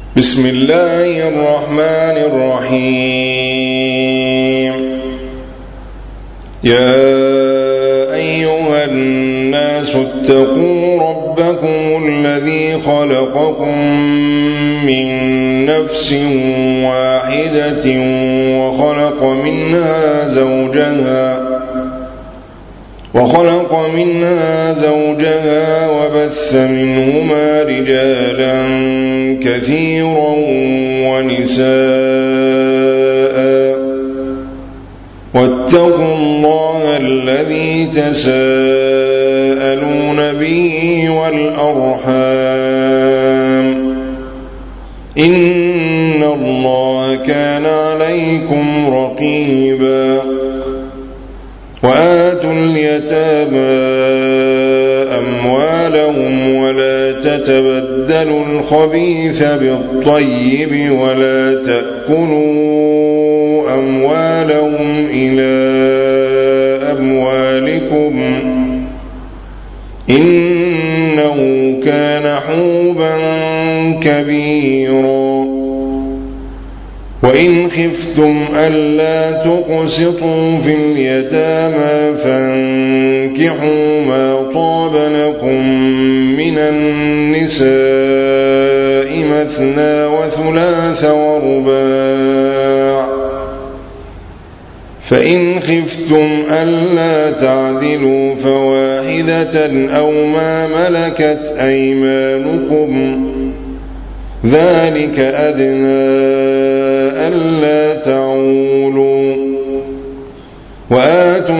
بسم الله الرحمن الرحيم. يا أيها الناس اتقوا ربكم الذي خلقكم من نفس واحدة وخلق منها زوجها وبث منهما رجالا كثيرا ونساء، واتقوا الله الذي تساءلون به والأرحام، إن الله كان عليكم رقيبا. وآتوا اليتامى أموالهم ولا تتبدلوا الخبيث بالطيب ولا تأكلوا أموالهم إلى أموالكم إنه كان حوبا كبيرا. وإن خفتم ألا تقسطوا في اليتامى فانكحوا ما طاب لكم من النساء مثنى وثلاث ورباع، فإن خفتم ألا تعدلوا فواحدة أو ما ملكت أيمانكم ذلك أدنى ألا تعولوا. وآتوا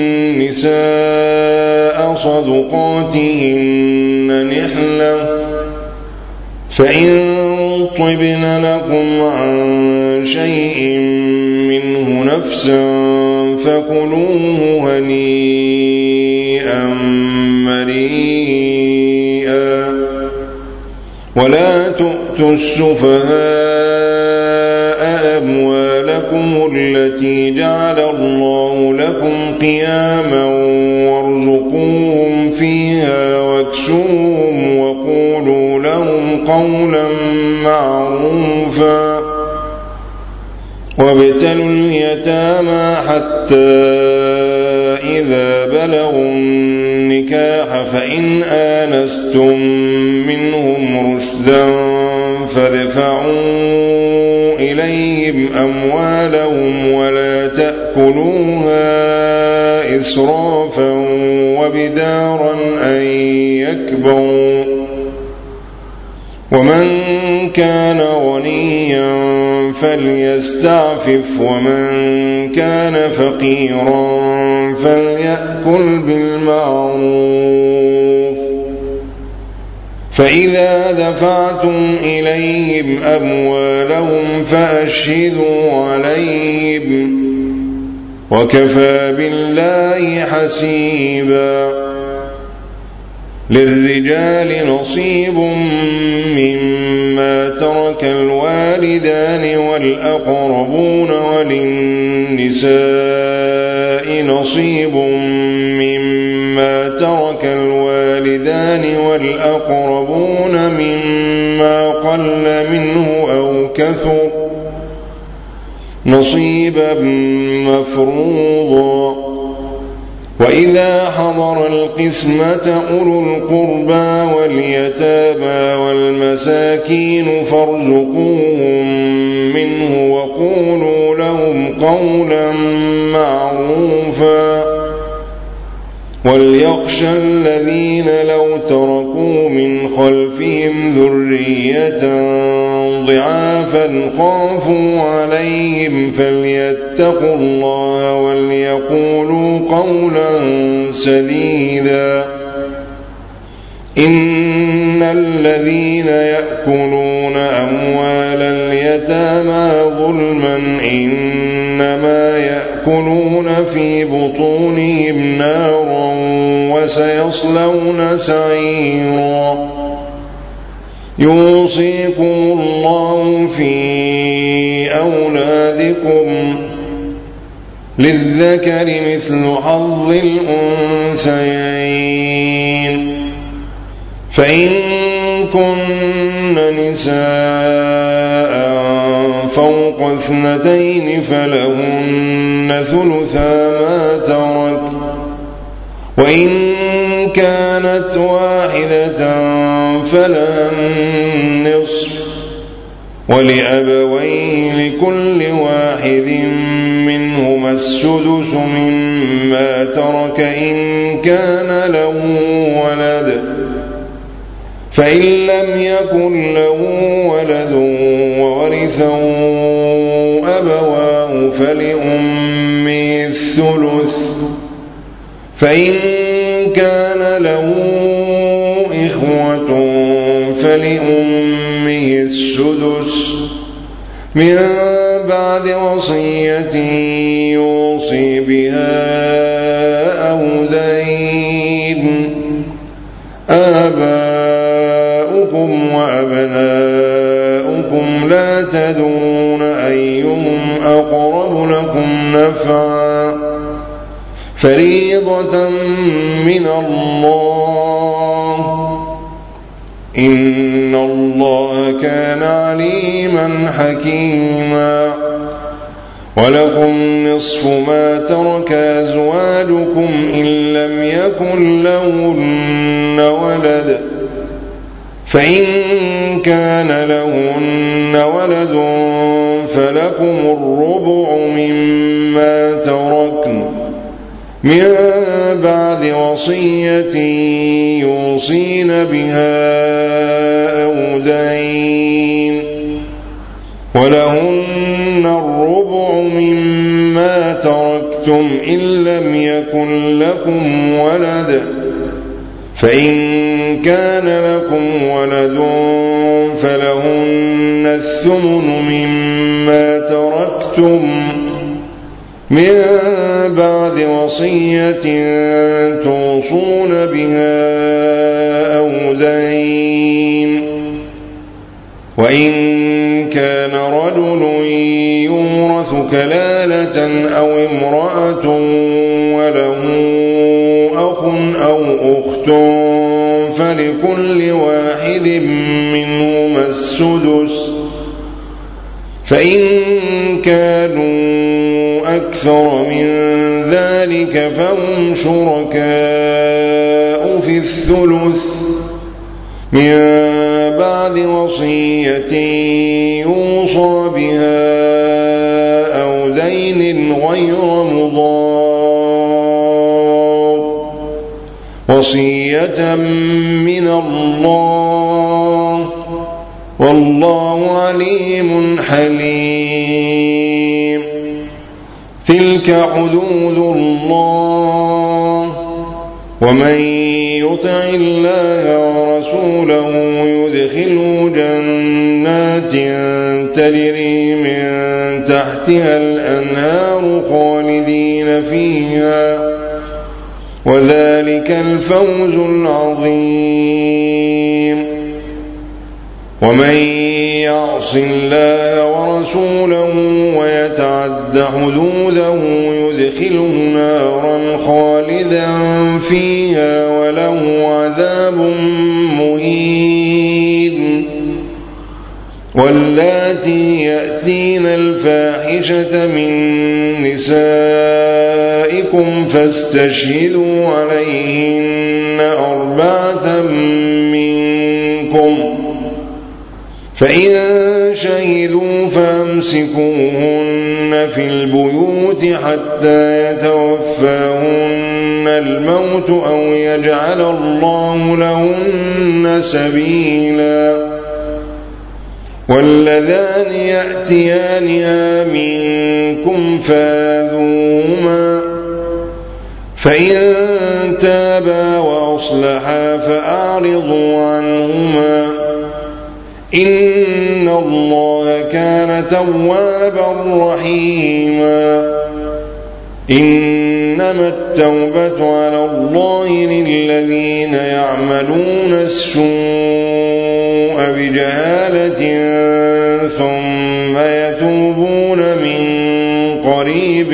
النساء صدقاتهن نحلة، فإن طبن لكم عن شيء منه نفسا فكلوه هنيئا مريئا. ولا تؤتوا السفهاء أموالكم التي جعل الله لكم قياما وارزقوهم فيها واكسوهم وقولوا لهم قولا معروفا. وابتلوا اليتامى حتى إذا بلغوا النكاح فإن آنستم منهم رشدا فادفعوا إليهم أموالهم ولا تأكلوها إسرافا وبدارا أن يكبروا. ومن كان غنيا فليستعفف ومن كان فقيرا فليأكل بالمعروف. فإذا دفعتم إليهم أموالهم فأشهدوا عليهم وكفى بالله حسيبا. للرجال نصيب مما ترك الوالدان والأقربون وللنساء نصيب مما ترك الوالدان والأقربون مما قل منه أو كثر نصيبا مفروضا. وإذا حضر القسمة أولو القربى واليتامى والمساكين فارزقوهم منه وقولوا لهم قولا معروفا. وليخشى الذين لو تركوا من خلفهم ذرية ضعافا خافوا عليهم فليتقوا الله وليقولوا قولا سديدا. إن الذين يأكلون أموال اليتامى ظلما إنما يأكلون في بطونهم نارا وسيصلون سعيرا. يوصيكم الله في أولادكم للذكر مثل حظ الأنثيين. فإن كن نساء فوق 2 فلهن ثلثا ما ترك، وإن كانت واحدة فلها النصف، ولأبويه لكل واحد منهما السدس مما ترك إن كان له ولد، فإن لم يكن له ولد وورثه أبواه فلأمه الثلث، فإن كان له إخوة فلأمه السدس من بعد وصية يوصي بها أو دين. آباؤكم وأبناؤكم لا تدرون أيهم أقرب لكم نفعا، فريضة من الله، إن الله كان عليما حكيما. ولكم نصف ما ترك أزواجكم إن لم يكن لهن ولد، فإن كان لهن ولد فلكم الربع مما تركن من بعد وصية يوصين بها أو دين، ولهن الربع مما تركتم إن لم يكن لكم ولد، فإن كان لكم ولد فلهن الثمن مما تركتم من بعد وصية توصون بها أو دين. وإن كان رجل يورث كلالة أو امرأة وله أخ أو أخت فلكل واحد منهما السدس، فإن كانوا أكثر من ذلك فهم شركاء في الثلث من بعد وصية يوصى بها أو دين غير مضار، وصية من الله، والله عليم حليم. تلك حدود الله، ومن يطع الله ورسوله يدخله جنات تجري من تحتها الأنهار خالدين فيها، وذلك الفوز العظيم. ومن يعص الله ورسوله ويتعد حدوده يدخله نارا خالدا فيها وله عذاب مهين. واللاتي يأتين الفاحشة من نسائكم فاستشهدوا عليهن 4 منكم، فإن شهدوا فامسكوهن في البيوت حتى يتوفاهن الموت أو يجعل الله لهن سبيلا. واللذان يأتيانها منكم فآذوهما، فإن تابا وأصلحا فأعرضوا عنهما، إن الله كان توابا رحيما. إنما التوبة على الله للذين يعملون السوء بجهالة ثم يتوبون من قريب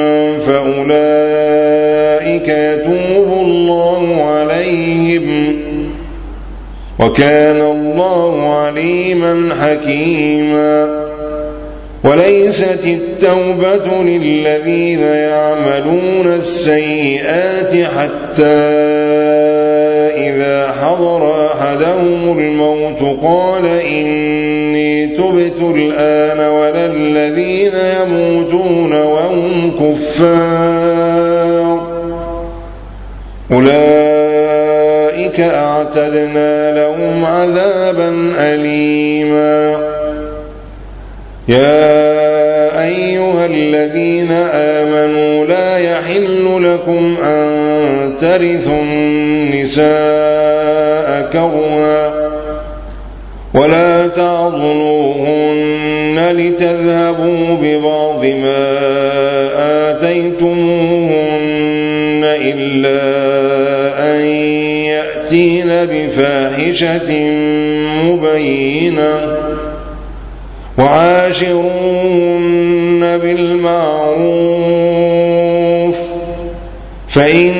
فأولئك يتوب الله عليهم، وكان الله الله عليما حكيما. وليست التوبة للذين يعملون السيئات حتى إذا حضر أحدهم الموت قال إني تبت الآن، ولا الذين يموتون وهم كفار أولئك أعتدنا لهم عذابا أليما. يا أيها الذين آمنوا لا يحل لكم أن ترثوا النساء كرها ولا تعضلوهن لتذهبوا ببعض ما آتيتموهن إلا أن يأتين بفاحشة مبينة وعاشروهن بالمعروف، فإن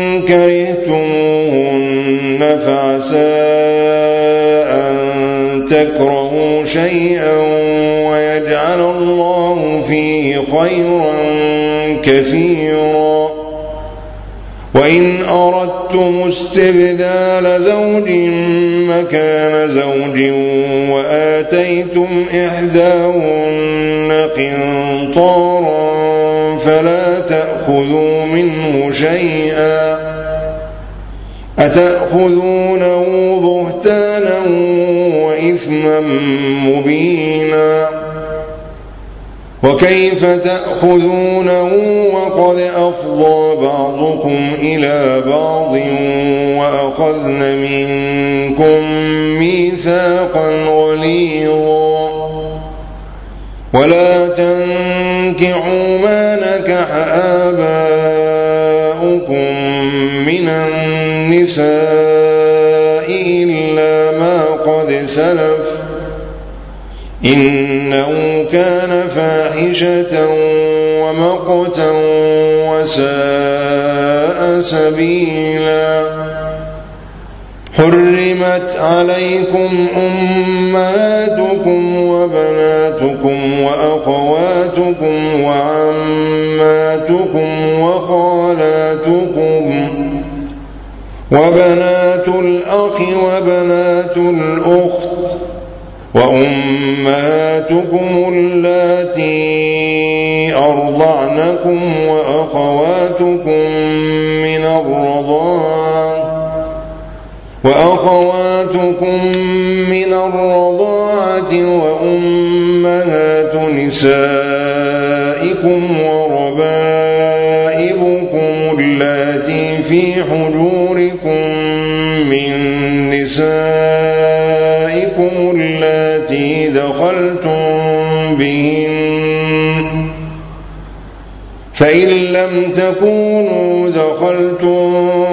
كرهتموهن فعسى أن تكرهوا شيئا ويجعل الله فيه خيرا كثيرا. وإن أردتم استبدال زوج مكان زوج وآتيتم إحداهن قنطارا فلا تأخذوا منه شيئا، أتأخذونه بهتانا وإثما مبينا. وكيف تأخذونه وقد أفضى بعضكم إلى بعض وأخذن منكم ميثاقا غليظا. ولا تنكحوا ما نكح آباؤكم من النساء إلا ما قد سلف إنه كان فاحشة ومقتا وساء سبيلا. حرمت عليكم أمهاتكم وبناتكم وأخواتكم وعماتكم وخالاتكم وبنات الأخ وبنات الأخت وأمهاتكم اللاتي أرضعنكم وأخواتكم من الرضاعة وأمهات نسائكم وربائبكم اللاتي في حجوركم من نسائكم اللاتي دخلتم بهن، فإن لم تكونوا دخلتم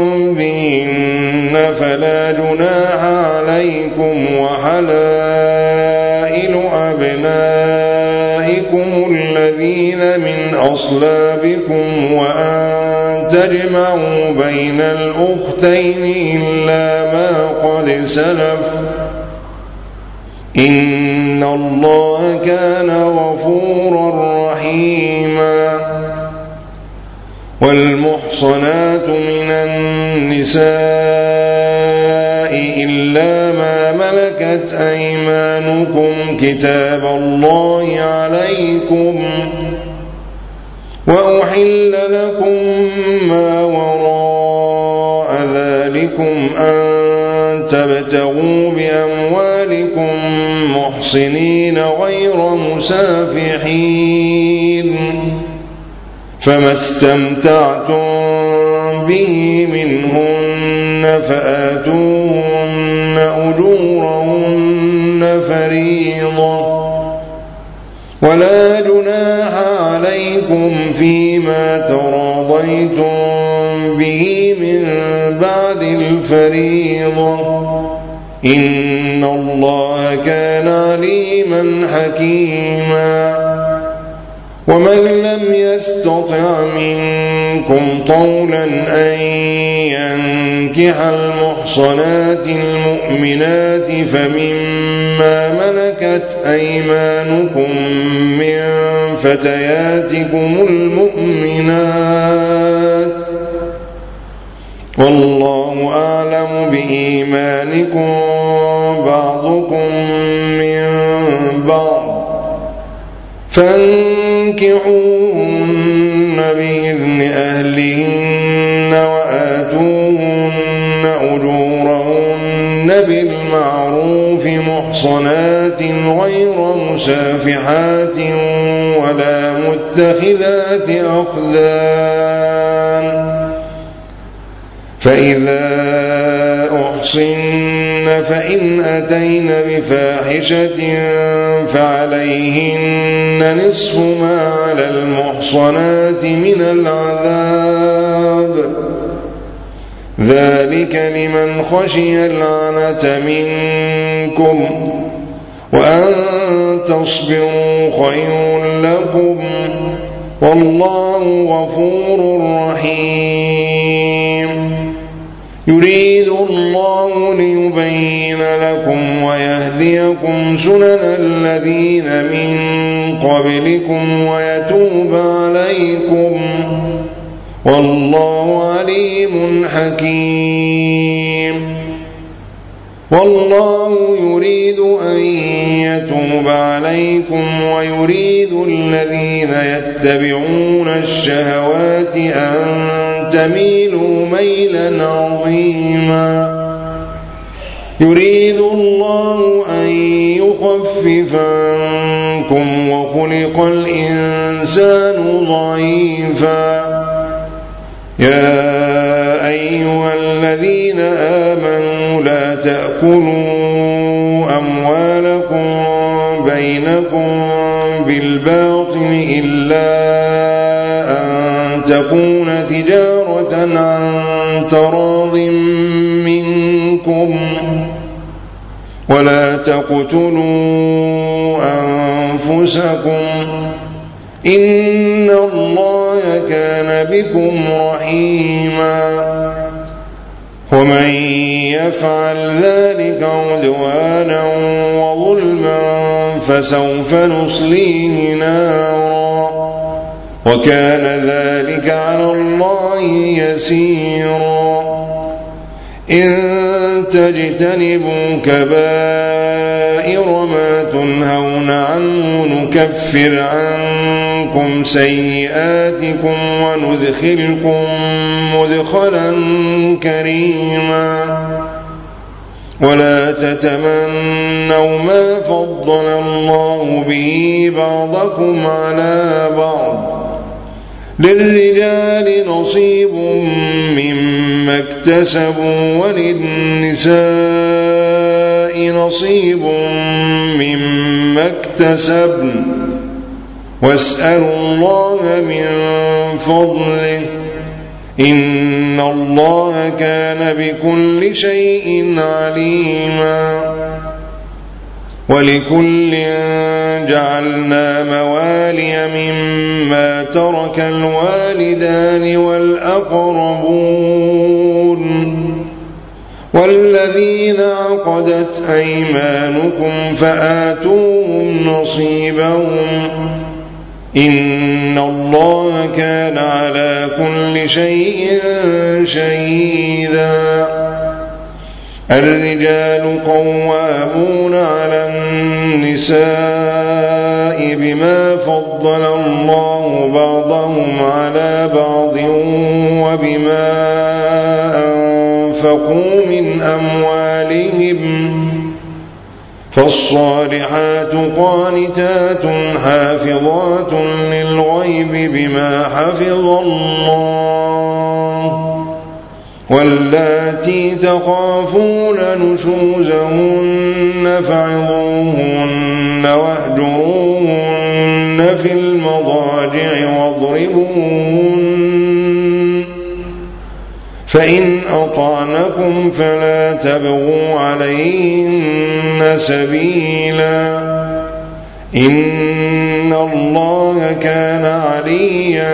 بهن فلا جناح عليكم. وحلائل أبنائكم الذين من أصلابكم وأن تجمعوا بين الأختين إلا ما قد سلف إن الله كان غفورا رحيما. والمحصنات من النساء إلا ما ملكت أيمانكم كتاب الله عليكم، وأحل لكم ما وراء ذلكم أن تبتغوا بأموالكم محصنين غير مسافحين، فما استمتعتم به منهن فآتوهن أجورهن فريضة، ولا جناح عليكم فيما تراضيتم به من بعد الفريضة إن الله كان عليما حكيما. ومن لم يستطع منكم طولا أن ينكح المحصنات المؤمنات فمما ملكت أيمانكم من فتياتكم المؤمنات والله أعلم بإيمانكم بعضكم من بعض فانكحوهن بإذن أهلهن وآتوهن أجورهن بالمعروف محصنات غير مسافحات ولا متخذات أخدان فإذا أحصن فإن أتين بفاحشة فعليهن نصف ما على المحصنات من العذاب ذلك لمن خشي العنة منكم وأن تصبروا خير لكم والله غفور رحيم يريد الله ليبين لكم ويهديكم سنن الذين من قبلكم ويتوب عليكم والله عليم حكيم والله يريد أن يتوب عليكم ويريد الذين يتبعون الشهوات أن تميلوا ميلا عظيما يريد الله أن يخفف عنكم وخلق الإنسان ضعيفا يا أيها الذين آمنوا لا تأكلوا أموالكم بينكم بالباطل إلا أن تكون تجارة عن تراض منكم ولا تقتلوا أنفسكم إن الله كان بكم رحيما ومن يفعل ذلك عدوانا وظلما فسوف نصليه نارا وكان ذلك على الله يسيرا إن تجتنبوا كبائر ما تنهون عنه نكفر عنكم سيئاتكم وندخلكم مدخلا كريما ولا تتمنوا ما فضل الله به بعضكم على بعض للرجال نصيب مما اكتسبوا وللنساء نصيب مما اكتسبن واسألوا الله من فضله إن الله كان بكل شيء عليما ولكل جعلنا موالي مما ترك الوالدان والأقربون والذين عقدت أيمانكم فآتوهم نصيبهم إن الله كان على كل شيء شهيدا الرجال قوامون على النساء بما فضل الله بعضهم على بعض وبما أنفقوا من أموالهم فالصالحات قانتات حافظات للغيب بما حفظ الله واللاتي تخافون نشوزهن فعظوهن واهجروهن في المضاجع واضربوهن فإن أطعنكم فلا تبغوا عليهن سبيلا إن الله كان عليا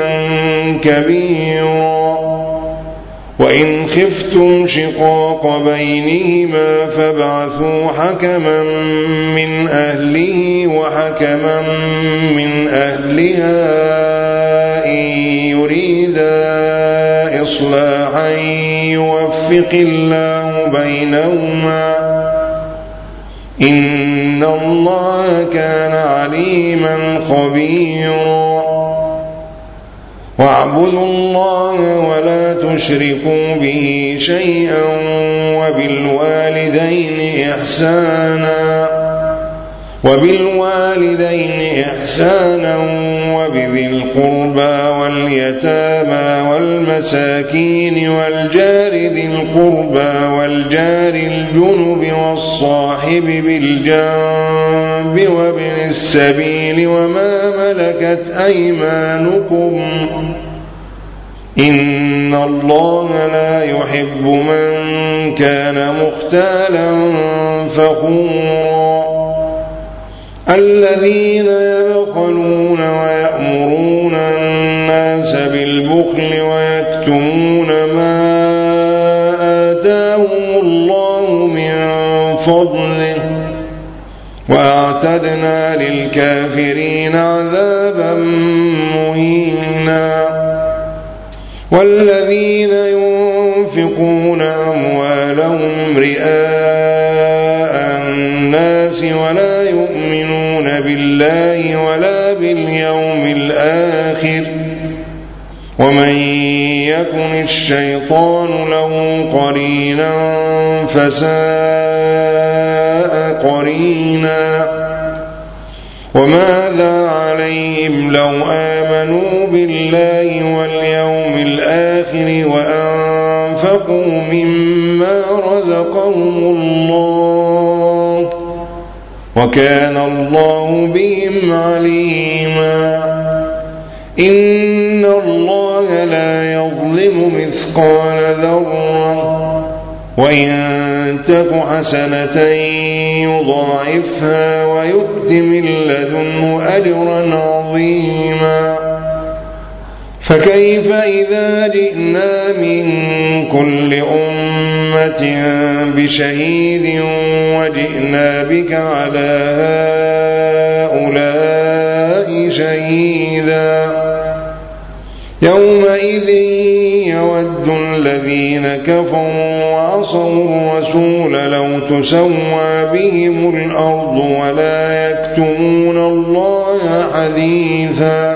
كبيرا وإن خفتم شقاق بينهما فابعثوا حكما من أهله وحكما من أهلها إن يريدا إصلاحا يوفق الله بينهما إن الله كان عليما خبيرا واعبدوا الله ولا تشركوا به شيئا وبالوالدين إحسانا وبذي القربى واليتامى والمساكين والجار ذي القربى والجار الجنب والصاحب بالجنب وابن السبيل وما ملكت أيمانكم إن الله لا يحب من كان مختالا فخورا الذين يبخلون ويأمرون الناس بالبخل ويكتمون ما آتاهم الله من فضله وأعتدنا للكافرين عذابا مهينا والذين ينفقون أموالهم رئاء الناس ولا يؤمنون بالله ولا باليوم الآخر ومن يكن الشيطان له قرينا فساء قرينا وماذا عليهم لو آمنوا بالله واليوم الآخر وأنفقوا مما رزقهم الله وكان الله بهم عليما إن الله لا يظلم مثقال ذرة وإن تك حسنة يضاعفها ويؤت من لدنه أجرا عظيما فكيف إذا جئنا من كل أمة بشهيد وجئنا بك على هؤلاء شهيدا يومئذ يود الذين كفروا وعصوا الرسول لو تسوى بهم الأرض ولا يكتمون الله حديثا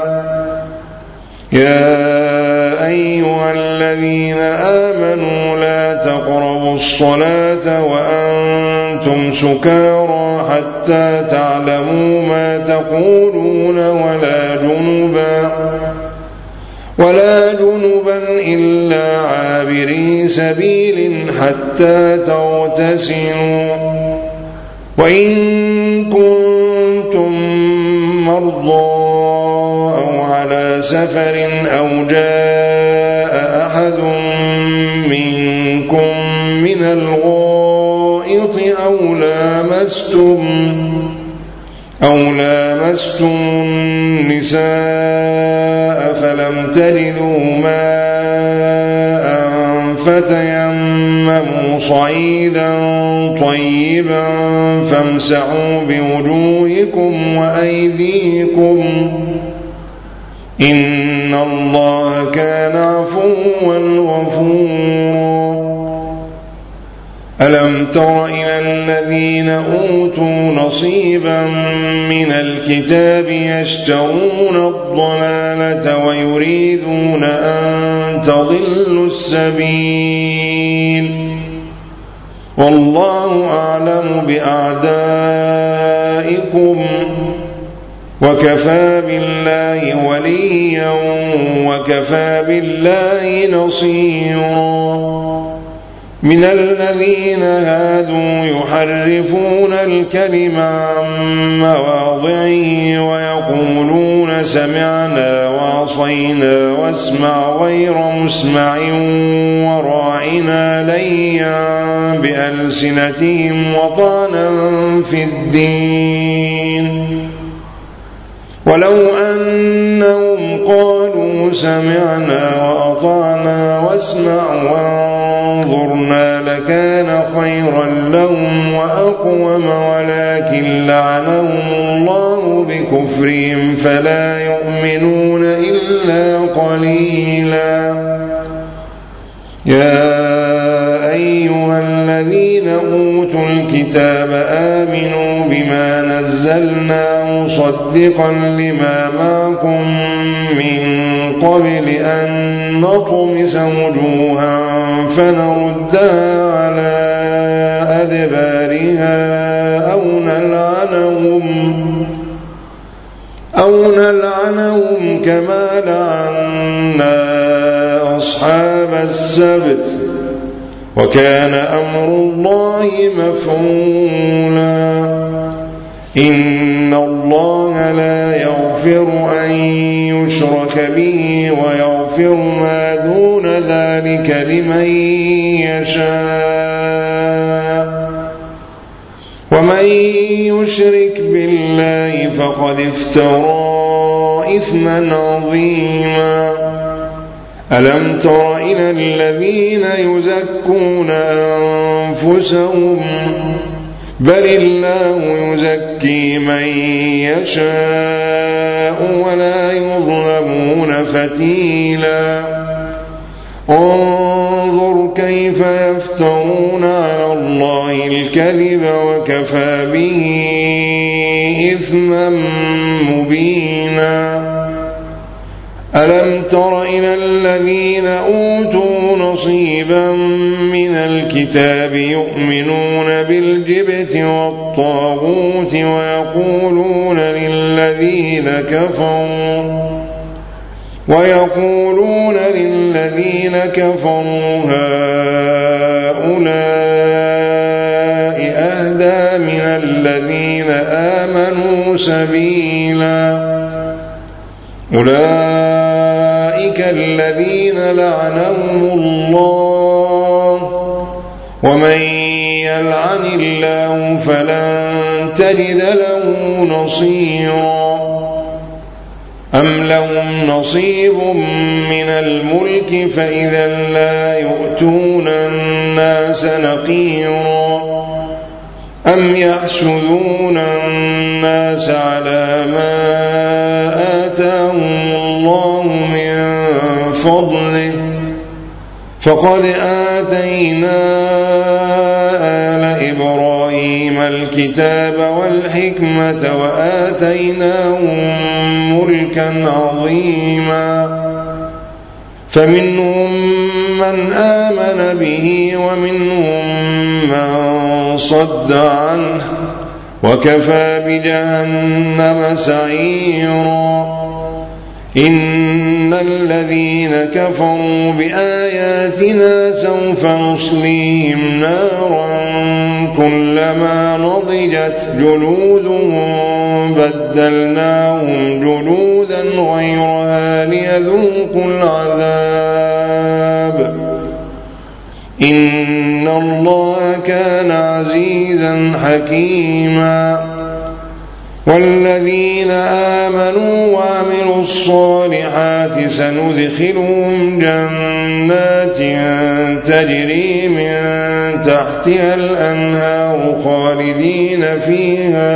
يا أيها الذين آمنوا لا تقربوا الصلاة وأنتم سكارى حتى تعلموا ما تقولون ولا جنبا إلا عابري سبيل حتى تغتسلوا وإن كنتم مرضى أو على سفر أو جاء أحد منكم من الغائط أو لامستم النساء فلم تجدوا ماء فتيمموا صعيدا طيبا فامسحوا بوجوهكم وأيديكم إن الله كان عفوا غفورا ألم تر إلى الذين أوتوا نصيبا من الكتاب يشترون الضلالة ويريدون أن تضلوا السبيل والله أعلم بأعدائكم وكفى بالله وليا وكفى بالله نصيرا من الذين هادوا يحرفون الكلم عن مواضعه ويقولون سمعنا وعصينا واسمع غير مسمع وراعنا ليا بألسنتهم وطعنا في الدين ولو أنهم قالوا سمعنا وأطعنا واسمع وانظرنا لكان خيرا لهم وأقوم، ولكن لعنهم الله بكفرهم فلا يؤمنون إلا قليلا. يا أيها الذين أوتوا الكتاب آمنوا بما نزلنا مصدقا لما معكم من قبل أن نطمس وجوها فنردها على أدبارها أو نلعنهم كما لعنا أصحاب السبت، وكان أمر الله مفعولا. إن الله لا يغفر أن يشرك به ويغفر ما دون ذلك لمن يشاء، ومن يشرك بالله فقد افترى إثما عظيما. ألم تر إلى الذين يزكون أنفسهم بل الله يزكي من يشاء ولا يظلمون فتيلا. انظر كيف يفترون على الله الكذب وكفى به إثما مبينا. ألم تر إلى الذين أوتوا نصيبا من الكتاب يؤمنون بالجبت والطاغوت ويقولون للذين كفروا هؤلاء أهدى من الذين آمنوا سبيلا. أولئك الذين لعنهم الله، ومن يلعن الله فلن تجد له نصيرا. أم لهم نصيب من الملك فإذا لا يؤتون الناس نقيرا. أم يحسدون الناس على ما آتاهم الله من فضله، فقد آتينا آل إبراهيم الكتاب والحكمة وآتيناهم ملكا عظيما. فمنهم من آمن به ومنهم من صد عنه، وكفى بجهنم سعيرا. إن الذين كفروا بآياتنا سوف نصليهم نارا كلما نضجت جلودهم بدلناهم جلودا غيرها ليذوقوا العذاب. إن الله كان عزيزا حكيما. والذين آمنوا وعملوا الصالحات سندخلهم جنات تجري من تحتها الأنهار خالدين فيها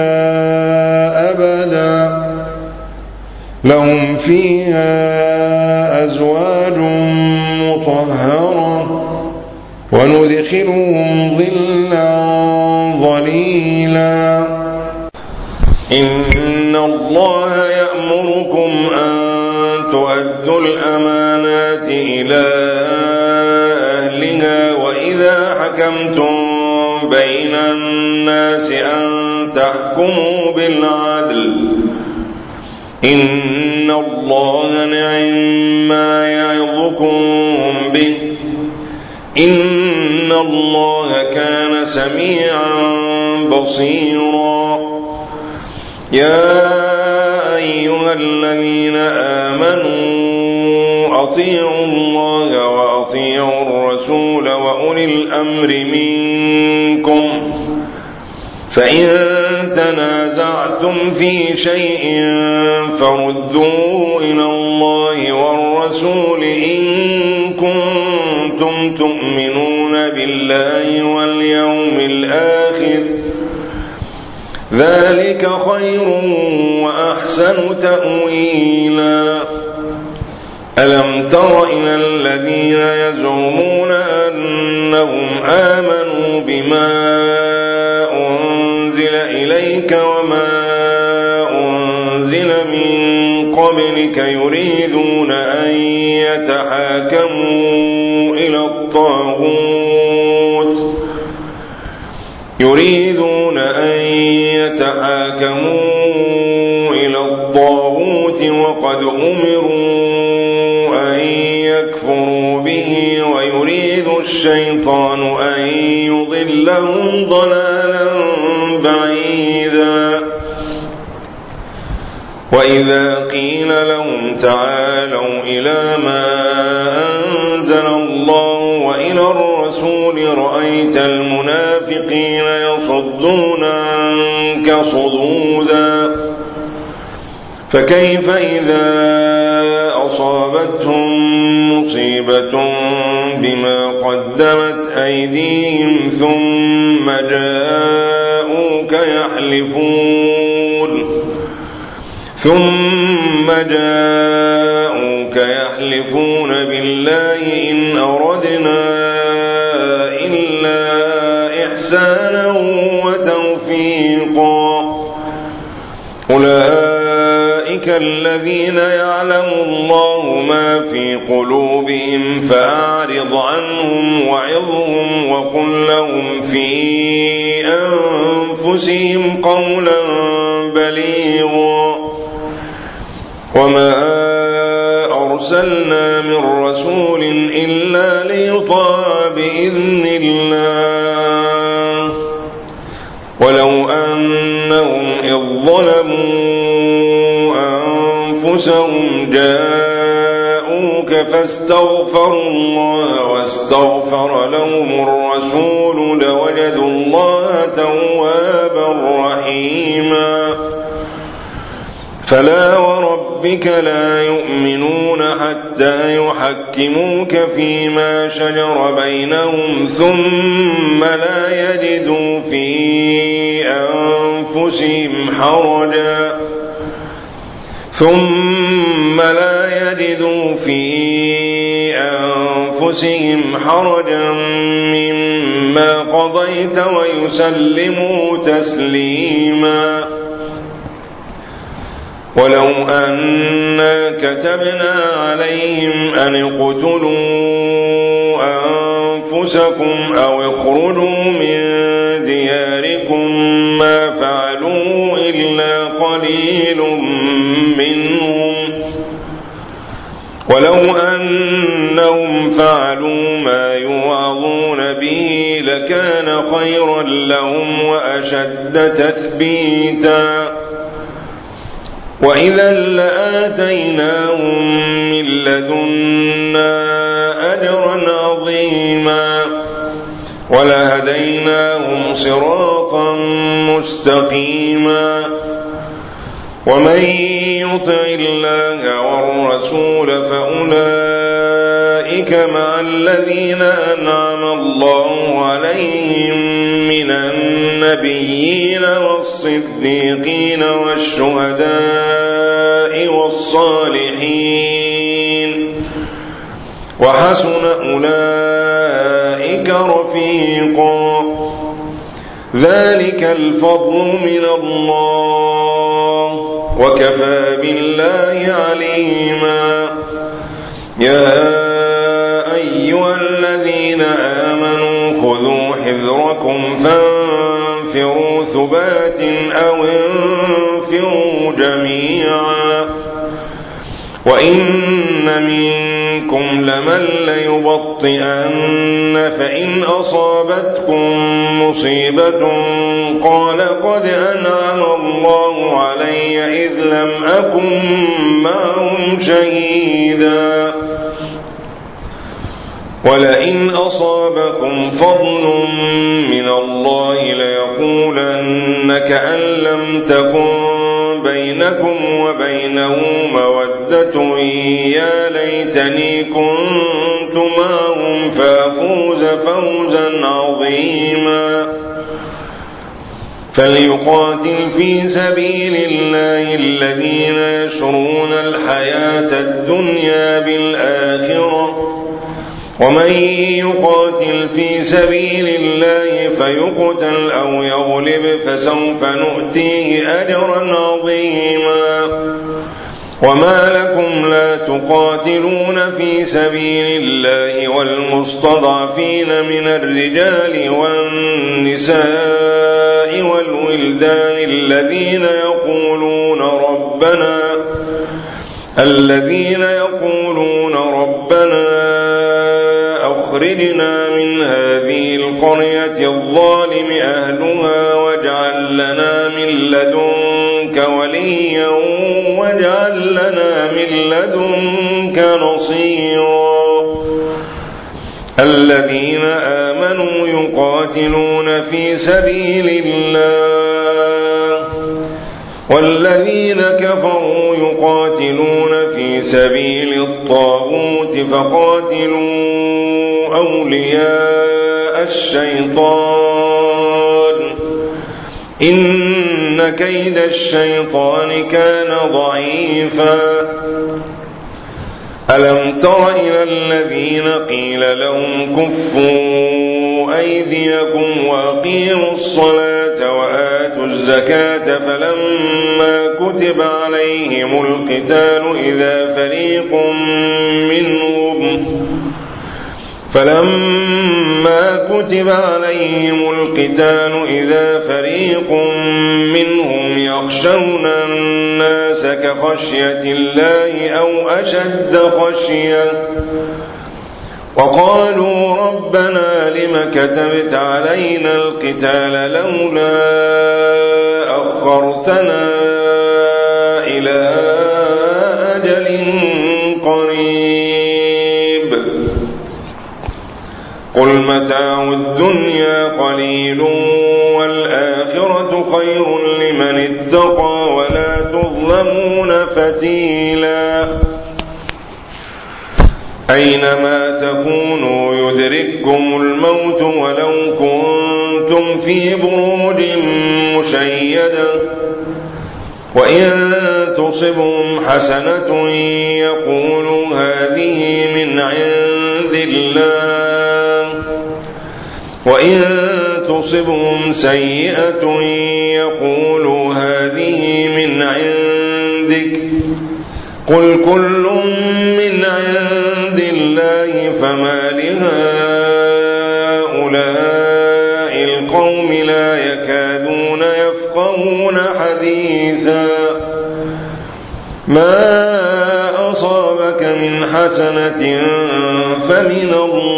أبدا، لهم فيها أزواج مطهرة، وندخلهم ظلا ظليلا. إن الله يأمركم أن تؤدوا الأمانات إلى أهلها وإذا حكمتم بين الناس أن تحكموا بالعدل. إن الله نعم يعظكم به، إن الله كان سميعا بصيرا. يا أيها الذين آمنوا أطيعوا الله وأطيعوا الرسول وأولي الأمر منكم، فإن تنازعتم في شيء فردوه إلى الله والرسول إن كنتم تؤمنون بالله واليوم الآخر ذلك خير وأحسن تأويلا ألم تر إلى الذين يزعمون أنهم آمنوا بما أنزل إليك وما أنزل من قبلك يريدون أن يتحاكموا إلى الطاغوت وقد أمروا أن يكفروا به ويريد الشيطان أن يضلهم ضلالا بعيدا وإذا قيل لهم تعالوا إلى ما أنزل الله وإلى الرسول رأيت المنافقين يصدون عنك صدودا فكيف إذا أصابتهم مصيبة بما قدمت أيديهم ثم جاءوك يحلفون بالله إن أردنا إلا إحسانا وتوفيقا أولئك الذين يعلم الله ما في قلوبهم فأعرض عنهم وعظهم وقل لهم في أنفسهم قولا بليغا وما أرسلنا من رسول إلا ليطاع بإذن الله ولو أنهم إذ ظلموا أنفسهم جاءوك فاستغفروا الله واستغفر لهم الرسول لوجدوا الله توابا رحيما فلا وربك لا يؤمنون حتى يحكموك فيما شجر بينهم ثم لا يجدوا في أنفسهم حرجا مما قضيت ويسلموا تسليما ولو أنا كتبنا عليهم أن اقتلوا أنفسكم أو اخرجوا من دياركم ما فعلوا إلا قليل منهم ولو أنهم فعلوا ما يوعظون به لكان خيرا لهم وأشد تثبيتا وإذا لآتيناهم من لدنا أجرا عظيما ولهديناهم صراطا مستقيما ومن يطع الله والرسول فأولئك مع الذين أنعم الله عليهم من النبيين والصديقين والشهداء والصالحين وحسن أولئك رفيقا ذلك الفضل من الله وكفى بالله عليما يا أيها الذين آمنوا خذوا حذركم فانفروا ثبات أو انفروا جميعا وإن منكم لمن ليبطئن فإن أصابتكم مصيبة قال قد أنعم الله علي إذ لم أكن معهم شهيدا ولئن أصابكم فضل من الله ليقولن كأن لم تكن بينكم وبينه مودة يا ليتني كنت معهم فأفوز فوزا عظيما فليقاتل في سبيل الله الذين يشرون الحياة الدنيا بالآخرة ومن يقاتل في سبيل الله فيقتل أو يغلب فسوف نؤتيه أجرا عظيما وما لكم لا تقاتلون في سبيل الله والمستضعفين من الرجال والنساء والولدان الذين يقولون ربنا أخرجنا من هذه القرية الظالم أهلها واجعل لنا من لدنك وليا واجعل لنا من لدنك نصيرا الذين آمنوا يقاتلون في سبيل الله والذين كفروا يقاتلون في سبيل الطاغوت فقاتلوا أولياء الشيطان إن كيد الشيطان كان ضعيفا ألم تر إلى الذين قيل لهم كفوا أيديكم وأقيموا الصلاة وآتوا الزكاة فلما كتب عليهم القتال إذا فريق منهم يخشون الناس كخشية الله أو أشد خشية وقالوا ربنا لم كتبت علينا القتال لولا أخرتنا إلى أجل قريب قل متاع الدنيا قليل والآخرة خير لمن اتقى ولا تظلمون فتيلا أينما تكونوا يدرككم الموت ولو كنتم في بروج مشيدة وإن تصبهم حسنة يقولوا هذه من عند الله وإن تصبهم سيئة يقولوا هذه من عندك قل كل من عند الله فما لهؤلاء القوم لا يكادون يفقهون حديثا ما أصابك من حسنة فمن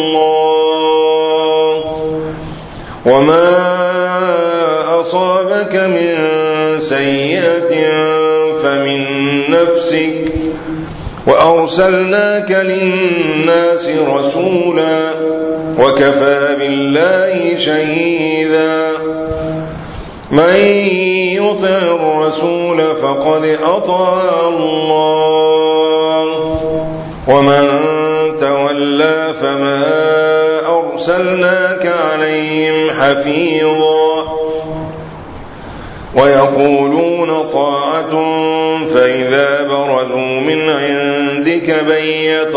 الله وما أصابك من سيئة فمن نفسك وأرسلناك للناس رسولا وكفى بالله شهيدا من يطع الرسول فقد أطاع الله ومن تولى فما أرسلناك عليهم حفيظا ويقولون طاعة فإذا برزوا من عندك بيت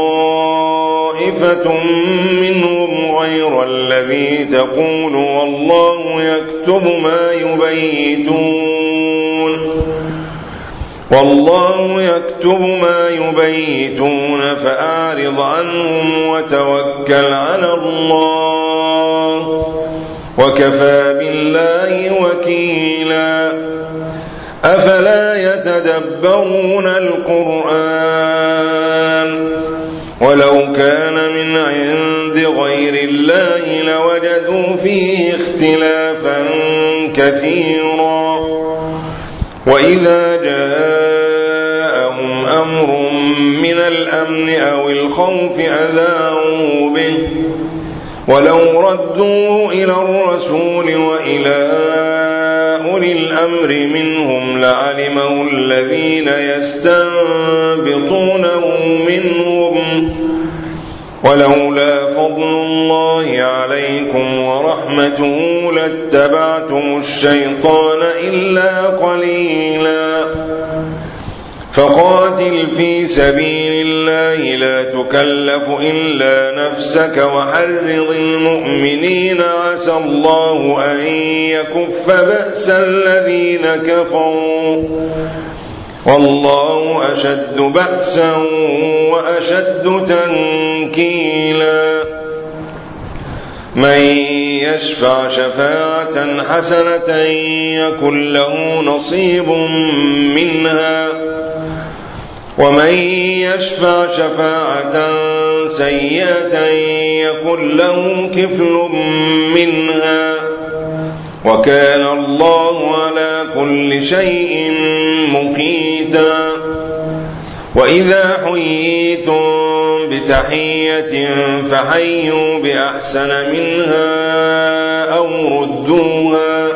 طائفة منهم غير الذي تقول والله يكتب ما يبيتون فأعرض عنهم وتوكل على الله وكفى بالله وكيلا أفلا يتدبرون القرآن ولو كان من عند غير الله لوجدوا فيه اختلافا كثيرا وإذا جاءهم أمر من الأمن أو الخوف أذاعوا به ولو ردوه إلى الرسول وإلى أولي الأمر منهم لعلمه الذين يستنبطونه منهم ولولا فضل الله عليكم ورحمته لاتبعتم الشيطان إلا قليلا فقاتل في سبيل الله لا تكلف إلا نفسك وحرض المؤمنين عسى الله أن يكف بأس الذين كفروا والله أشد بأسا وأشد تنكيلا من يشفع شفاعة حسنة يكن له نصيب منها ومن يشفع شفاعة سيئة يكن له كفل منها وكان الله على كل شيء مقيتا وإذا حييتم بتحية فحيوا بأحسن منها أو ردوها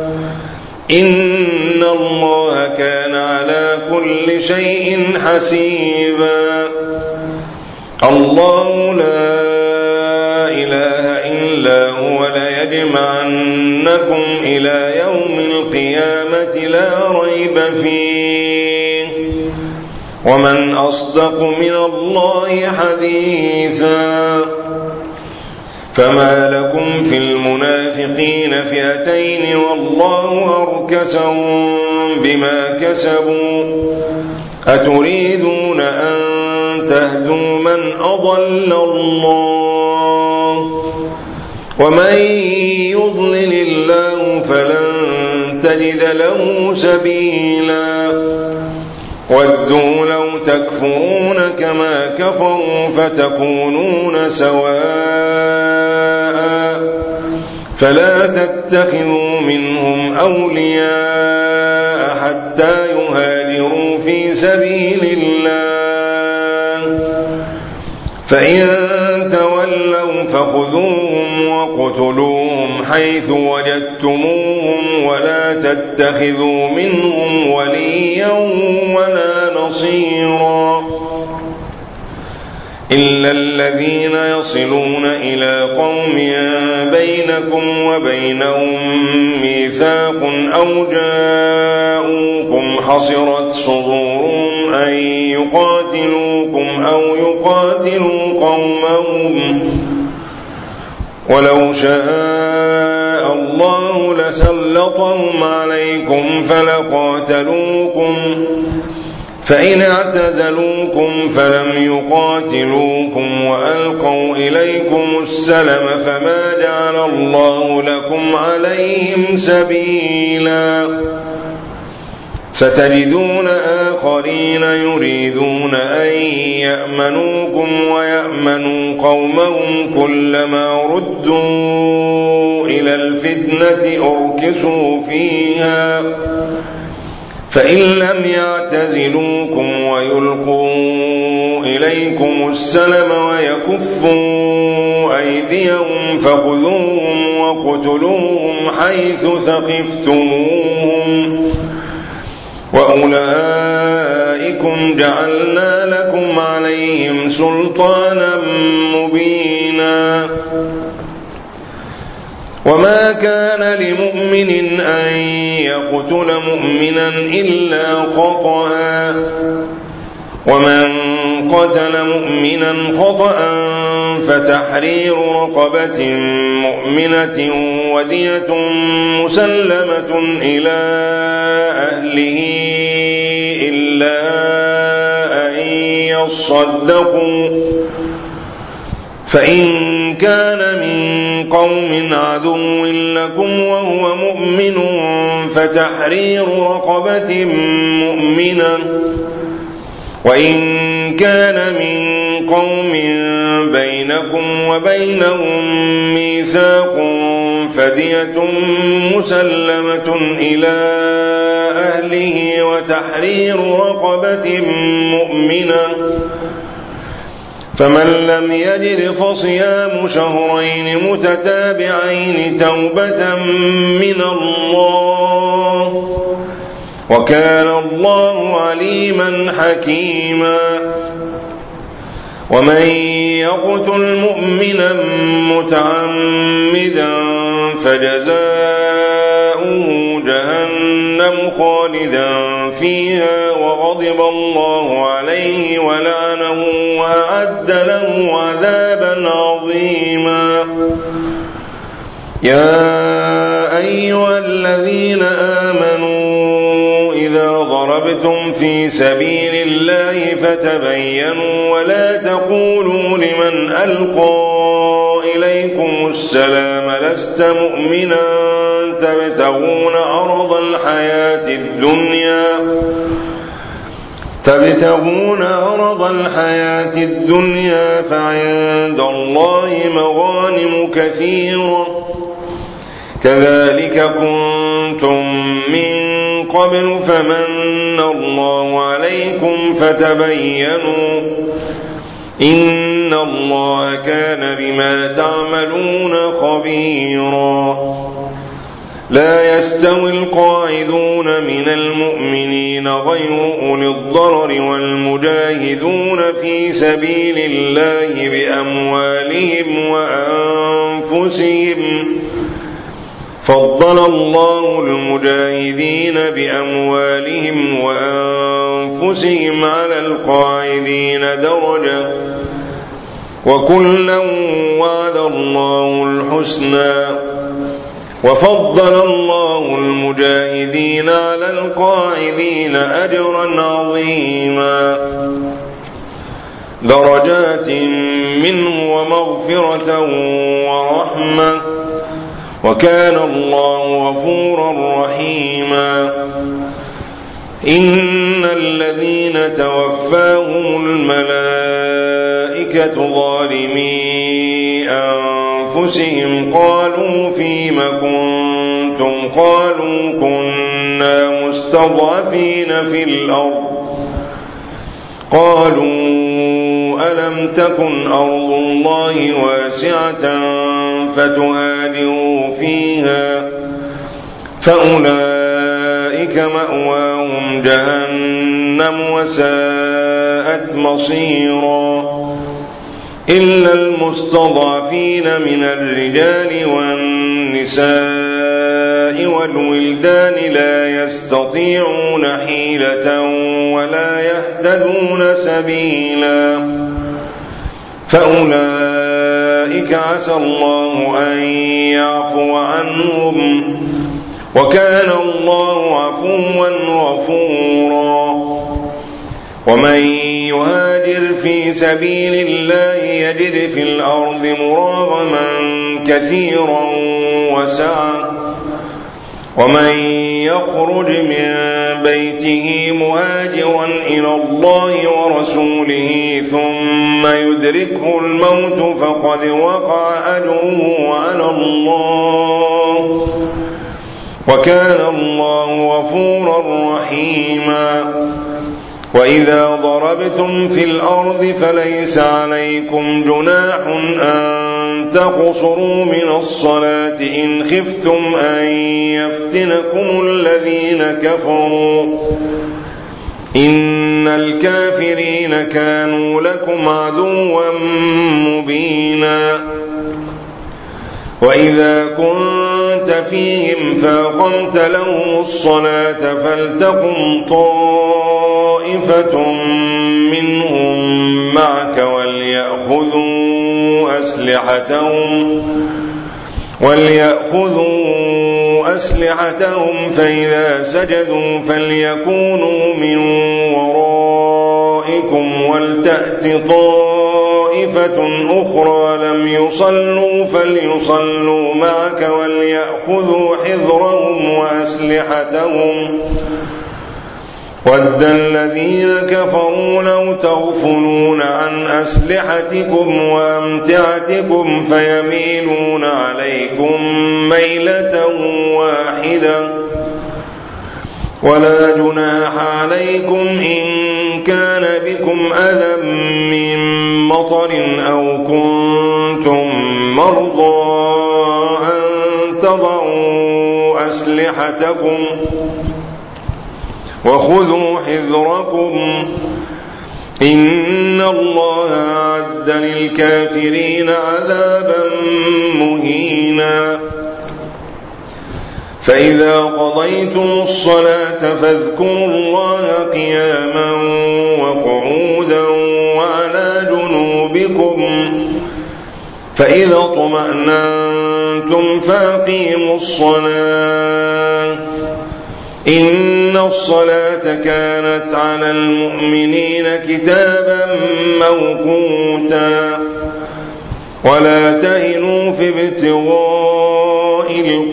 إن الله كان على كل شيء حسيبا الله لا إله إلا هو ليجمعنكم إلى يوم القيامة لا ريب فيه ومن أصدق من الله حديثا فما لكم في المنافقين فئتين والله أركسهم بما كسبوا أتريدون أن تهدوا من أضل الله ومن يضلل الله فلن تجد له سبيلا ودوا لو تكفرون كما كفروا فتكونون سواء فلا تتخذوا منهم أولياء حتى يهاجروا في سبيل الله فإن تولوا فخذوهم وقتلوهم حيث وجدتموهم ولا تتخذوا منهم وليا ولا نصيرا إلا الذين يصلون إلى قوم بينكم وبينهم ميثاق أو جاءوكم حصرت صدورهم أن يقاتلوكم أو يقاتلوا قومهم ولو شاء الله لسلطهم عليكم فلقاتلوكم فإن اعتزلوكم فلم يقاتلوكم وألقوا إليكم السلم فما جعل الله لكم عليهم سبيلا ستجدون آخرين يريدون أن يأمنوكم ويأمنوا قومهم كلما ردوا إلى الفتنة أركسوا فيها فإن لم يعتزلوكم ويلقوا إليكم السلم ويكفوا أيديهم فخذوهم وقتلوهم حيث ثقفتموهم وأولئكم جعلنا لكم عليهم سلطانا مبينا وما كان لمؤمن أن يقتل مؤمنا إلا خطأ ومن قتل مؤمنا خطأ فتحرير رقبة مؤمنة ودية مسلمة إلى أهله إلا أن يصدقوا فإن كان من قوم عدو لكم وهو مؤمن فتحرير رقبة مؤمنة وإن كان من قوم بينكم وبينهم ميثاق فدية مسلمة إلى أهله وتحرير رقبة مؤمنة فمن لم يجد فصيام شهرين متتابعين توبة من الله وكان الله عليما حكيما ومن يقتل مؤمنا متعمدا فجزاؤه جهنم خالدا فيها وغضب الله عليه ولعنه وأعد له عذابا عظيما يا أيها الذين آمنوا إذا ضربتم في سبيل الله فتبينوا ولا تقولوا لمن ألقى إليكم السلام لست مؤمنا تبتغون عرض الحياة الدنيا فعند الله مغانم كثيرة كذلك كنتم من قبل فمن الله عليكم فتبينوا إن الله كان بما تعملون خبيرا لا يستوي القاعدون من المؤمنين غير أولي الضرر والمجاهدون في سبيل الله بأموالهم وأنفسهم فضل الله المجاهدين بأموالهم وأنفسهم على القاعدين درجة وكلا وعد الله الحسنى وفضل الله المجاهدين على القاعدين أجرا عظيما درجات منه ومغفرة ورحمة وكان الله غفورا رحيما إن الذين توفاهم الملائكة ظالمي أنفسهم قالوا فيم كنتم قالوا كنا مستضعفين في الأرض قالوا ألم تكن أرض الله واسعة فتهاجروا فيها فأولئك مأواهم جهنم وساءت مصيرا إلا المستضعفين من الرجال والنساء والولدان لا يستطيعون حيلة ولا يهتدون سبيلا فأولئك عسى الله أن يعفو عنهم وكان الله عفوا غفورا ومن يهاجر في سبيل الله يجد في الأرض مراغما كثيرا وسعة ومن يخرج من بيته مهاجرا إلى الله ورسوله ثم يدركه الموت فقد وقع أجره على الله وكان الله غفورا رحيما وإذا ضربتم في الأرض فليس عليكم جناح أن تقصروا من الصلاة إن خفتم أن يفتنكم الذين كفروا إن الكافرين كانوا لكم عدوا مبينا وإذا كنت فيهم فأقمت لهم الصلاة فلتقم طائفة منهم معك وليأخذوا أسلحتهم فإذا سجدوا فليكونوا من ورائكم ولتأت طائفة أخرى لم يصلوا فليصلوا معك ود الذين كفروا لو تغفلون عن أسلحتكم وأمتعتكم فيميلون عليكم ميلة واحدة ولا جناح عليكم إن كان بكم أذى من مطر أو كنتم مرضى أن تضعوا أسلحتكم وخذوا حذركم إن الله أعد للكافرين عذابا مهينا فإذا قضيتم الصلاة فاذكروا الله قياما وقعودا وعلى جنوبكم فإذا اطمأننتم فأقيموا الصلاة إن الصلاة كانت على المؤمنين كتابا موقوتا ولا تهنوا في ابتغاء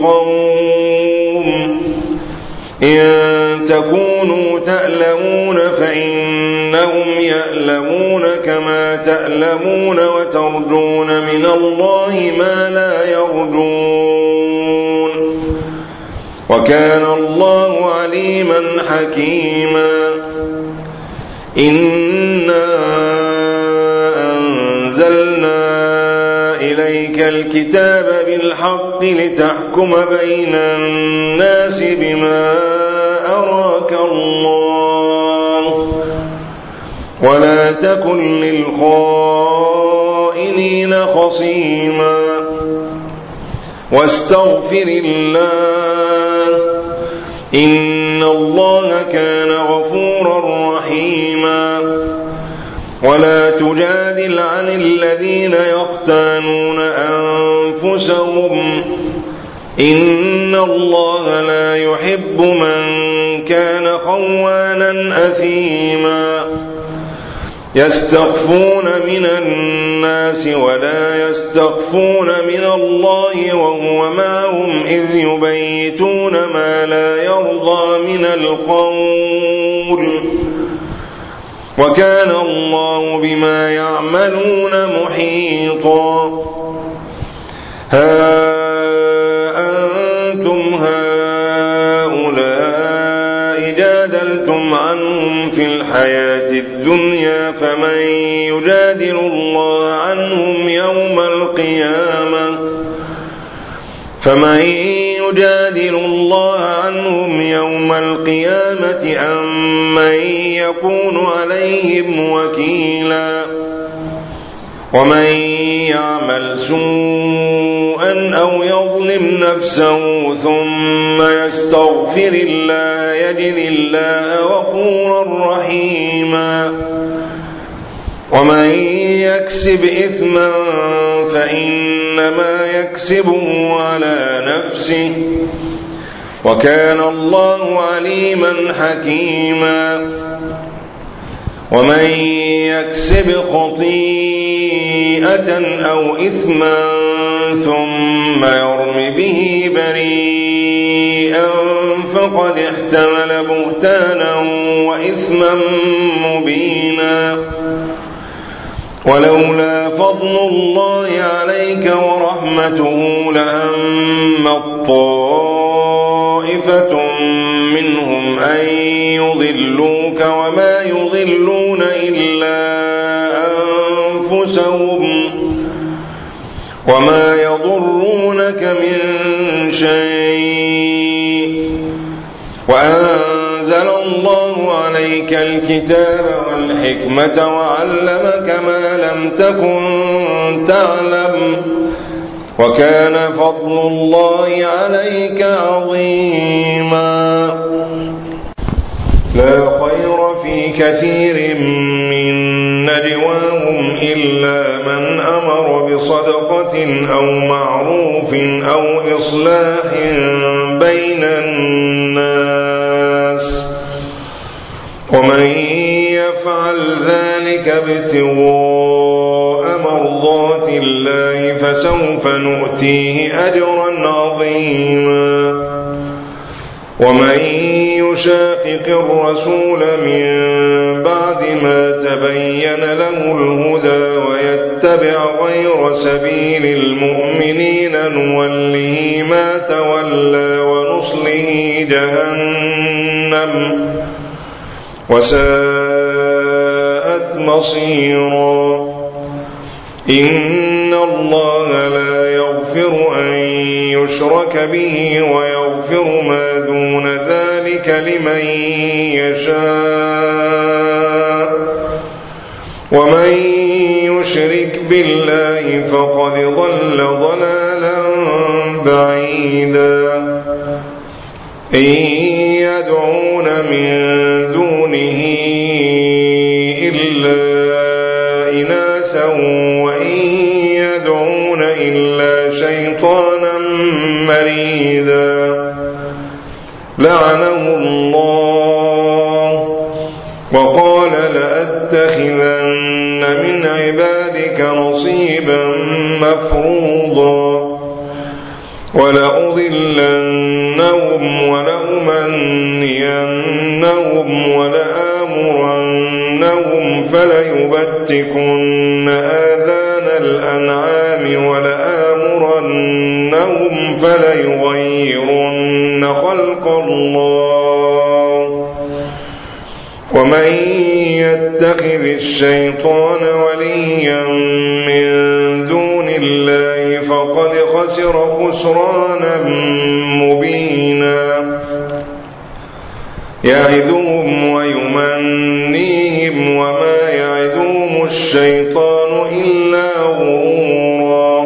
القوم إن تكونوا تألمون فإنهم يألمون كما تألمون وترجون من الله ما لا يرجون وكان الله عليما حكيما إنا أنزلنا إليك الكتاب بالحق لتحكم بين الناس بما أراك الله ولا تكن للخائنين خصيما واستغفر الله إن الله كان غفورا رحيما ولا تجادل عن الذين يختانون أنفسهم إن الله لا يحب من كان خوانا أثيما يستخفون من الناس ولا يستخفون من الله وهو معهم إذ يبيتون ما لا يرضى من القول وكان الله بما يعملون محيطا ها أنتم هؤلاء جادلتم عنهم في الحياة الدنيا فمن يجادل الله عنهم يوم القيامة أم من يكون عليهم وكيلا ومن يعمل سوءا أو يظلم نفسه ثم يستغفر الله يجد الله غفورا رحيما ومن يكسب إثما فإنما يكسبه على نفسه وكان الله عليما حكيما ومن يكسب خطيئة أو إثما ثم يرم به بريئا فقد احتمل بهتانا وإثما مبينا ولولا فضل الله عليك ورحمته لهم طائفة منهم أن يضلوك وما يضلون إلا أنفسهم وما يضرونك من شيء وأنزل الله عليك الكتاب والحكمة وعلمك ما لم تكن تعلم وكان فضل الله عليك عظيما لا خير في كثير من نجواهم إلا من أمر بصدقة أو معروف أو إصلاح بين الناس ومن يفعل ذلك ابتغاء مرضات الله فسوف نؤتيه أجرا عظيما ومن يشاقق الرسول من بعد ما تبين له الهدى ويتبع غير سبيل المؤمنين نوله ما تولى ونصله جهنم وساءت مصيرا. إن الله لا يغفر أن يشرك به ويغفر ما دون ذلك لمن يشاء ومن يشرك بالله فقد ضل ضلالا بعيدا. إن يدعون من دونه إلا إناثا وإن يدعون إلا شيطانا مريدا لعنه الله وقال لأتخذن من عبادك نصيبا مفروضا ولأضلنهم ولأمنينهم ولآمرنهم فليبتكن آذان الأنعام ولآمرنهم فليغيرن خلق الله ومن يتخذ الشيطان وليا من دون الله فقد خسر خسرانا مبينا. يعدهم ويمنيهم وما يعدهم الشيطان إلا غرورا.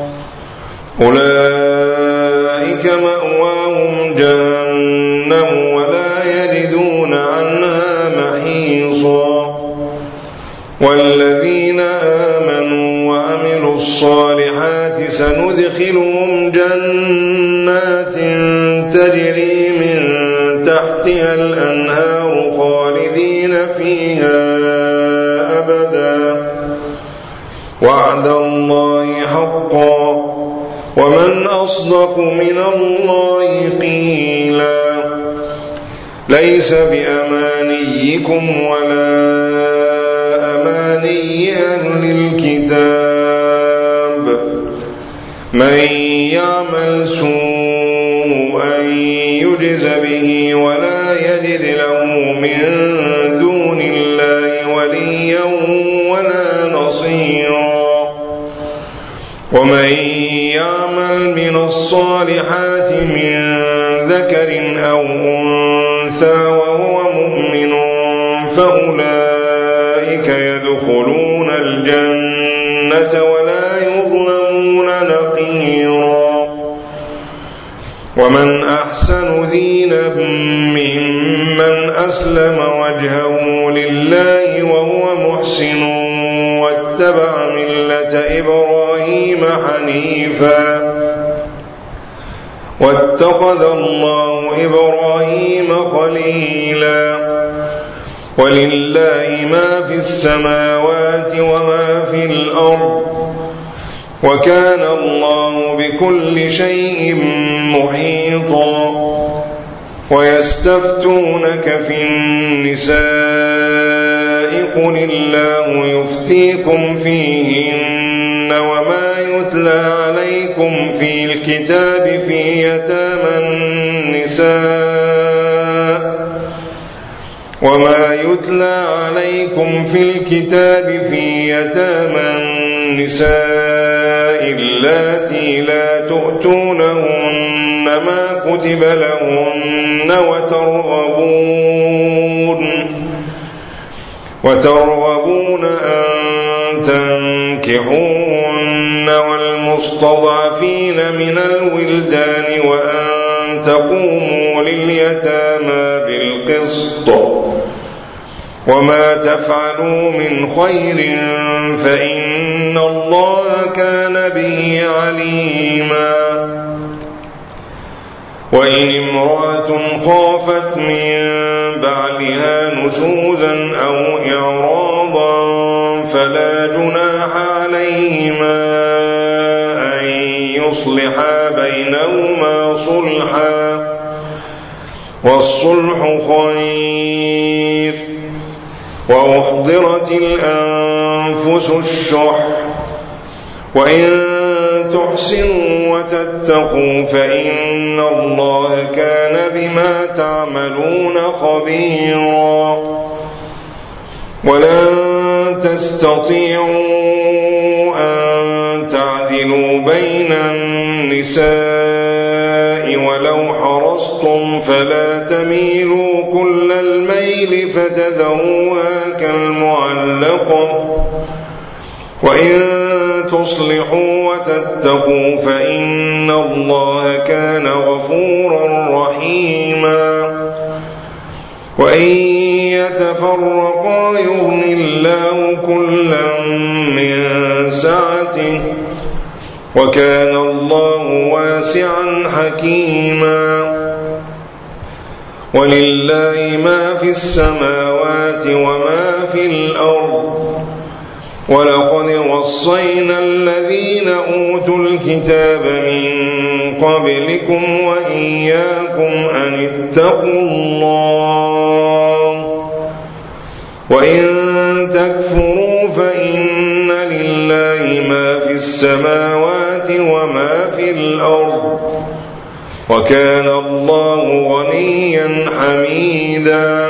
أولئك مأواهم جهنم ولا يجدون عنها محيصا. والذين آمنوا وعملوا الصالحات سندخلهم جنات تجري من تحتها الأنهار خالدين فيها أبدا وعد الله حقا ومن أصدق من الله قيلا. ليس بأمانيكم ولا أماني أهل الكتاب من يعمل سوءا يجز به ولا يجد له من دون الله وليا ولا نصيرا. ومن يعمل من الصالحات من ذكر أو أنثى وهو مؤمن فأولئك يدخلون الجنة ولا يظلمون نقيرا. ومن أحسن دينا ممن أسلم وجهه لله وهو محسن واتبع ملة إبراهيم حنيفا واتخذ الله إبراهيم خليلا. ولله ما في السماوات وما في الأرض وكان الله بكل شيء محيطا. ويستفتونك في النساء قل الله يفتيكم فيهن وما يتلى عليكم في الكتاب في يتامى النساء اللاتي لا تؤتونهن ما كتب لهن وترغبون أن تنكحوهن والمستضعفين من الولدان وأن تقوموا لليتامى بالقسط وما تفعلوا من خير فإن الله كان به عليما. وإن امرأة خافت من بعلها نشوزا أو إعراضا فلا جناح عليهما أن يصلحا بينهما صلحا والصلح خير. وأحضرت الأنفس الشح وإن تحسنوا وتتقوا فإن الله كان بما تعملون خبيرا. ولن تستطيعوا أن تعدلوا بين النساء ولو حرصتم فلا تميلوا كل الميل فتذروها كالمعلقة. وإن تصلحوا وتتقوا فإن الله كان غفورا رحيما. وإن يتفرقا يغن الله كلا من سعته وكان الله واسعا حكيما. ولله ما في السماوات وما في الأرض. ولقد وصينا الذين أوتوا الكتاب من قبلكم وإياكم أن اتقوا الله. وإن تكفروا فإن لله ما في السماوات وما في الأرض وكان الله غنيا حميدا.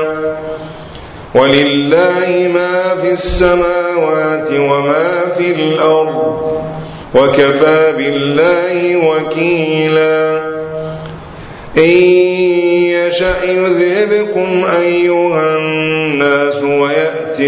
ولله ما في السماوات وما في الأرض وكفى بالله وكيلا. إن يشأ يذهبكم أيها الناس ويأت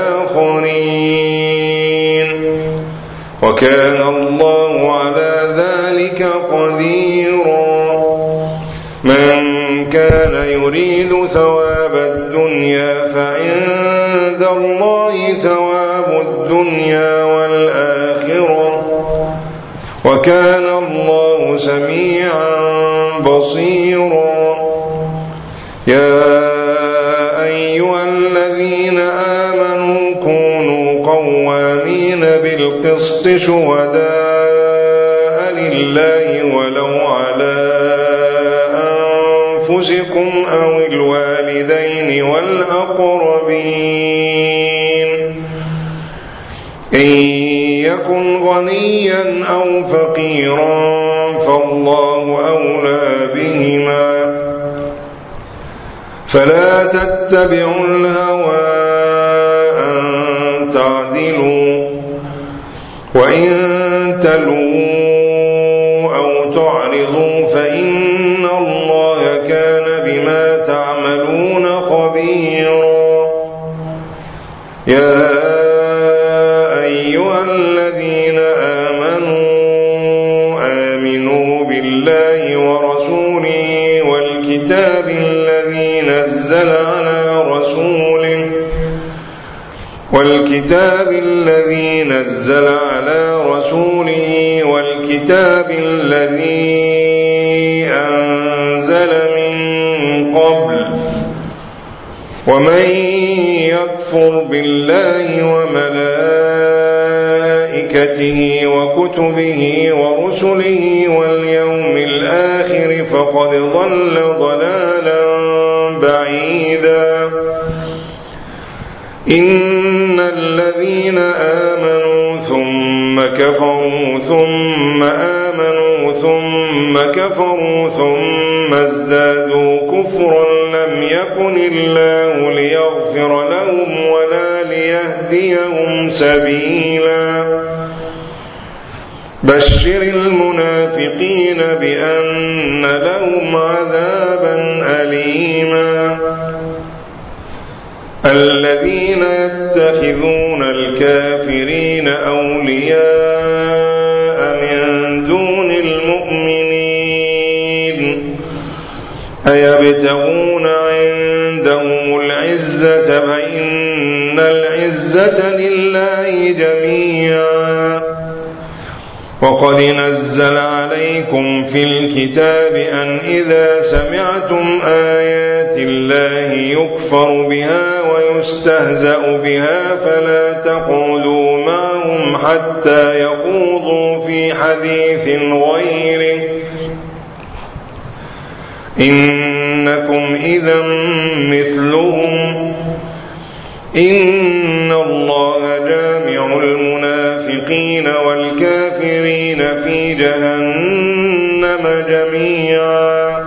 بآخرين وكان الله على ذلك قديرا. من كان يريد ثواب الدنيا فعند الله ثواب الدنيا والآخرة وكان الله سميعا بصيرا. يا أيها الذين آمنوا كونوا قوامين بالقسط شهداء لله ولو على أنفسكم أو الوالدين والأقربين. إن يكن غنيا أو فقيرا فالله أولى بهما فلا تتبعوا الهوى أن تعدلوا. وإن تلووا أو تعرضوا فإن الله كان بما تعملون خبيرا. يا أيها الذين آمنوا بالله ورسوله والكتاب الذي نزل على رسوله والكتاب الذي أنزل من قبل. ومن يكفر بالله وملائكته وكتبه ورسله واليوم الآخر فقد ضل ضلالا بعيدا. إن الذين آمنوا ثم كفروا ثم آمنوا ثم كفروا ثم ازدادوا كفرا لم يكن الله ليغفر لهم ولا ليهديهم سبيلا. بشر المنافقين بأن لهم عذابا أليما. الذين يتخذون الكافرين أولياء من دون المؤمنين أيبتغون عندهم العزة فإن العزة لله جميعا. وقد نزل عليكم في الكتاب أن إذا سمعتم آيات الله يكفر بها ويستهزأ بها فلا تقعدوا معهم حتى يخوضوا في حديث غيره إنكم إذا مثلهم إن الله جامع المنافقين والكافرين في جهنم جميعا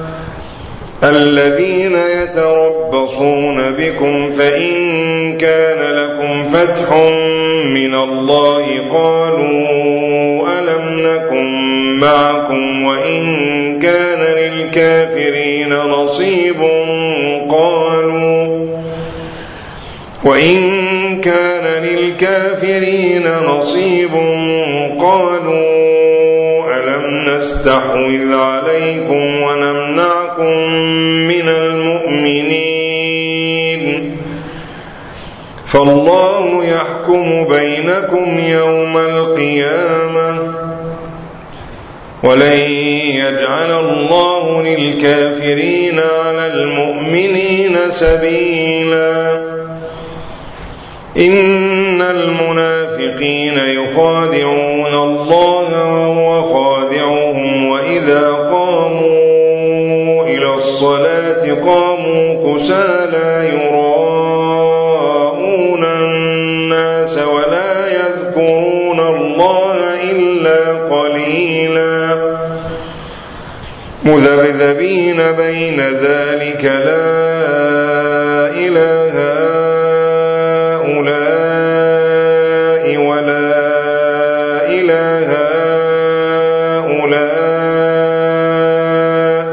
الذين يتربصون بكم فإن كان لكم فتح من الله قالوا ألم نكن معكم وإن كان للكافرين نصيب قالوا ألم نستحوذ عليكم ونمنعكم من المؤمنين فالله يحكم بينكم يوم القيامة ولن يجعل الله للكافرين على المؤمنين سبيلا إن المنافقين يخادعون الله وهو خادعهم وإذا قاموا إلى الصلاة قاموا كسالى يراءون الناس ولا يذكرون الله إلا قليلا مذبذبين بين ذلك لا إله هؤلاء ولا إله هؤلاء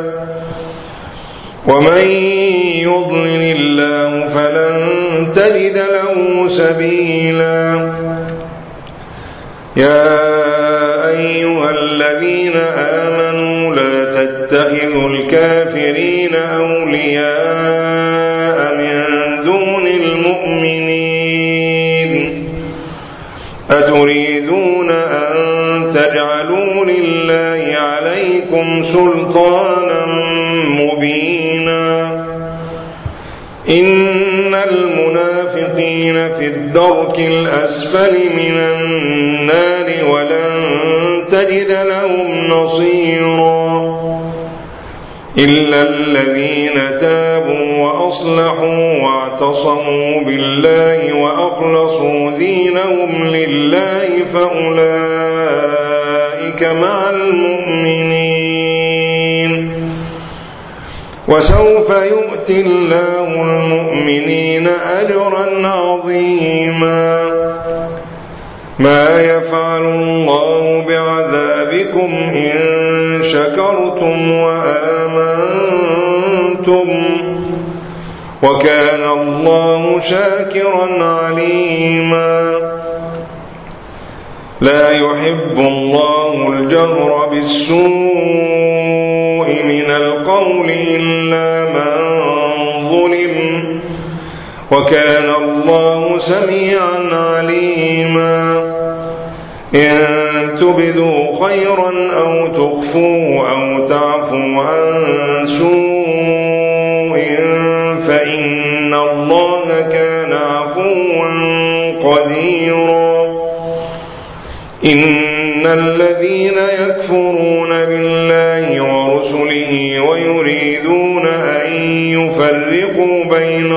ومن يضلل الله فلن تجد له سبيلا يا أيها الذين آمنوا لا تتخذوا الكافرين أولياء من دون المؤمنين أتريدون أن تجعلوا لله عليكم سلطانا مبينا إن المنافقين في الدرك الأسفل من النار ولن تجد لهم نصيرا إلا الذين تابوا وأصلحوا واعتصموا بالله وأخلصوا دينهم لله فأولئك مع المؤمنين وسوف يؤتي الله المؤمنين أجرا عظيما ما يفعل الله بعذابكم إن شكرتم وآمنتم وكان الله شاكرا عليما لا يحب الله الجهر بالسوء من القول إلا من ظلم وكان الله سميعا عليما إن تبدوا خيرا أو تخفوه أو تعفوا عن سوء فإن الله كان عفوا قديرا إن الذين يكفرون بالله ورسله ويريدون أن يفرقوا بين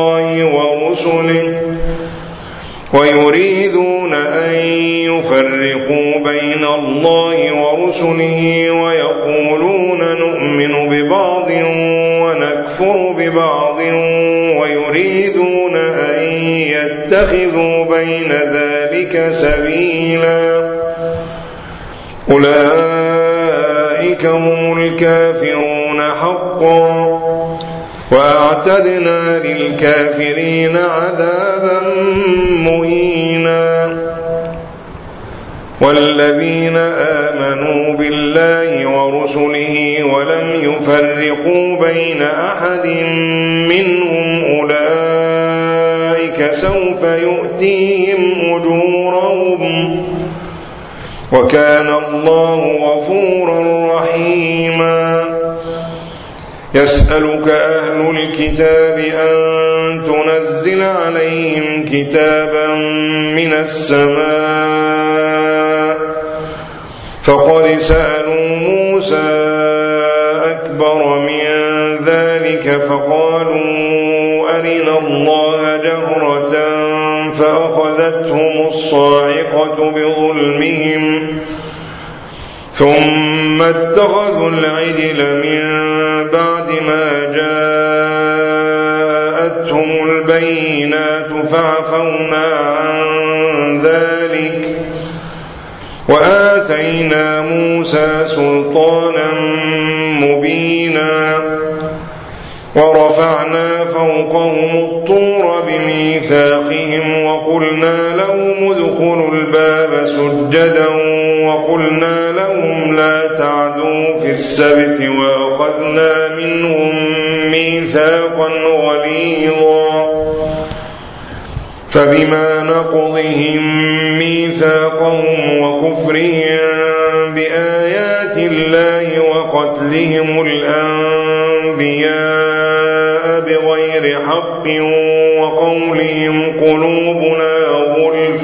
الله ورسله ويقولون نؤمن ببعض ونكفر ببعض ويريدون أن يتخذوا بين ذلك سبيلا أولئك هم الكافرون حقا وأعتدنا للكافرين عذابا مهينا والذين آمنوا بالله ورسله ولم يفرقوا بين أحد منهم أولئك سوف يؤتيهم أجورهم وكان الله غفورا رحيما يسألك أهل الكتاب أن تنزل عليهم كتابا من السماء فقد سألوا موسى أكبر من ذلك ذلك فقالوا أرنا الله جهرة فأخذتهم الصاعقة بظلمهم ثم اتخذوا العجل من بعد ما جاءتهم البينات فعفونا عن ذلك وآتينا موسى سلطانا مبينا ورفعنا فوقهم الطور بميثاقهم وقلنا لهم ادخلوا الباب سجدا وقلنا لهم لا تعدوا في السبت وأخذنا منهم ميثاقا غليظا فبما نقضهم ميثاقهم وكفرهم بآيات الله وقتلهم الأنبياء بغير حق وقولهم قلوبنا غلف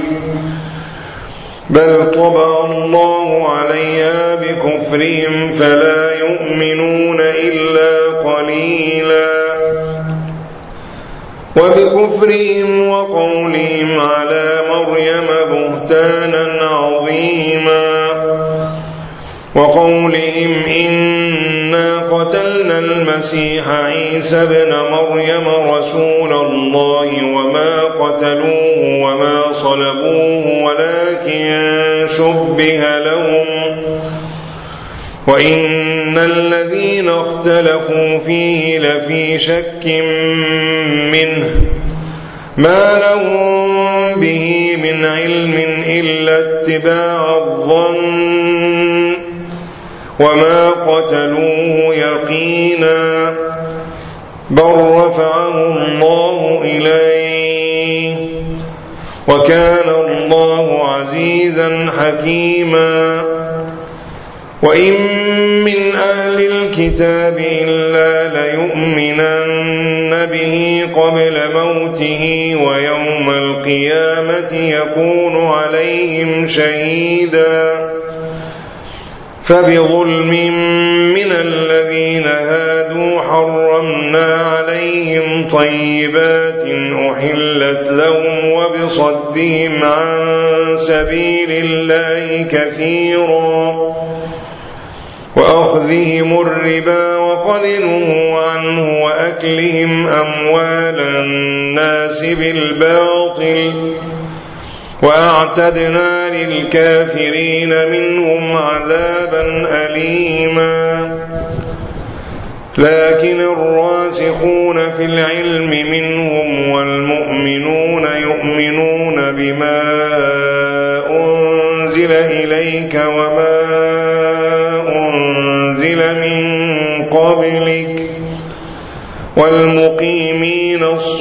بل طبع الله عليها بكفرهم فلا يؤمنون إلا قليلا وبكفرهم وقولهم على مريم بهتانا عظيما وقولهم إنا قتلنا المسيح عيسى ابن مريم رسول الله وما قتلوه وما صلبوه ولكن شبه لهم وإن الذين اختلفوا فيه لفي شك منه ما لهم به من علم إلا اتباع الظن وما قتلوه يقينا بل رفعه الله إليه وكان الله عزيزا حكيما وإن من أهل الكتاب إلا ليؤمنن به قبل موته ويوم القيامة يكون عليهم شهيدا فبظلم من الذين هادوا حرمنا عليهم طيبات أحلت لهم وبصدهم عن سبيل الله كثيرا وأخذهم الربا وقد نهوا عنه وأكلهم أموال الناس بالباطل وأعتدنا للكافرين منهم عذابا أليما لكن الراسخون في العلم منهم والمؤمنون يؤمنون بما أنزل إليك وما أنزل من قبلك والمقيمين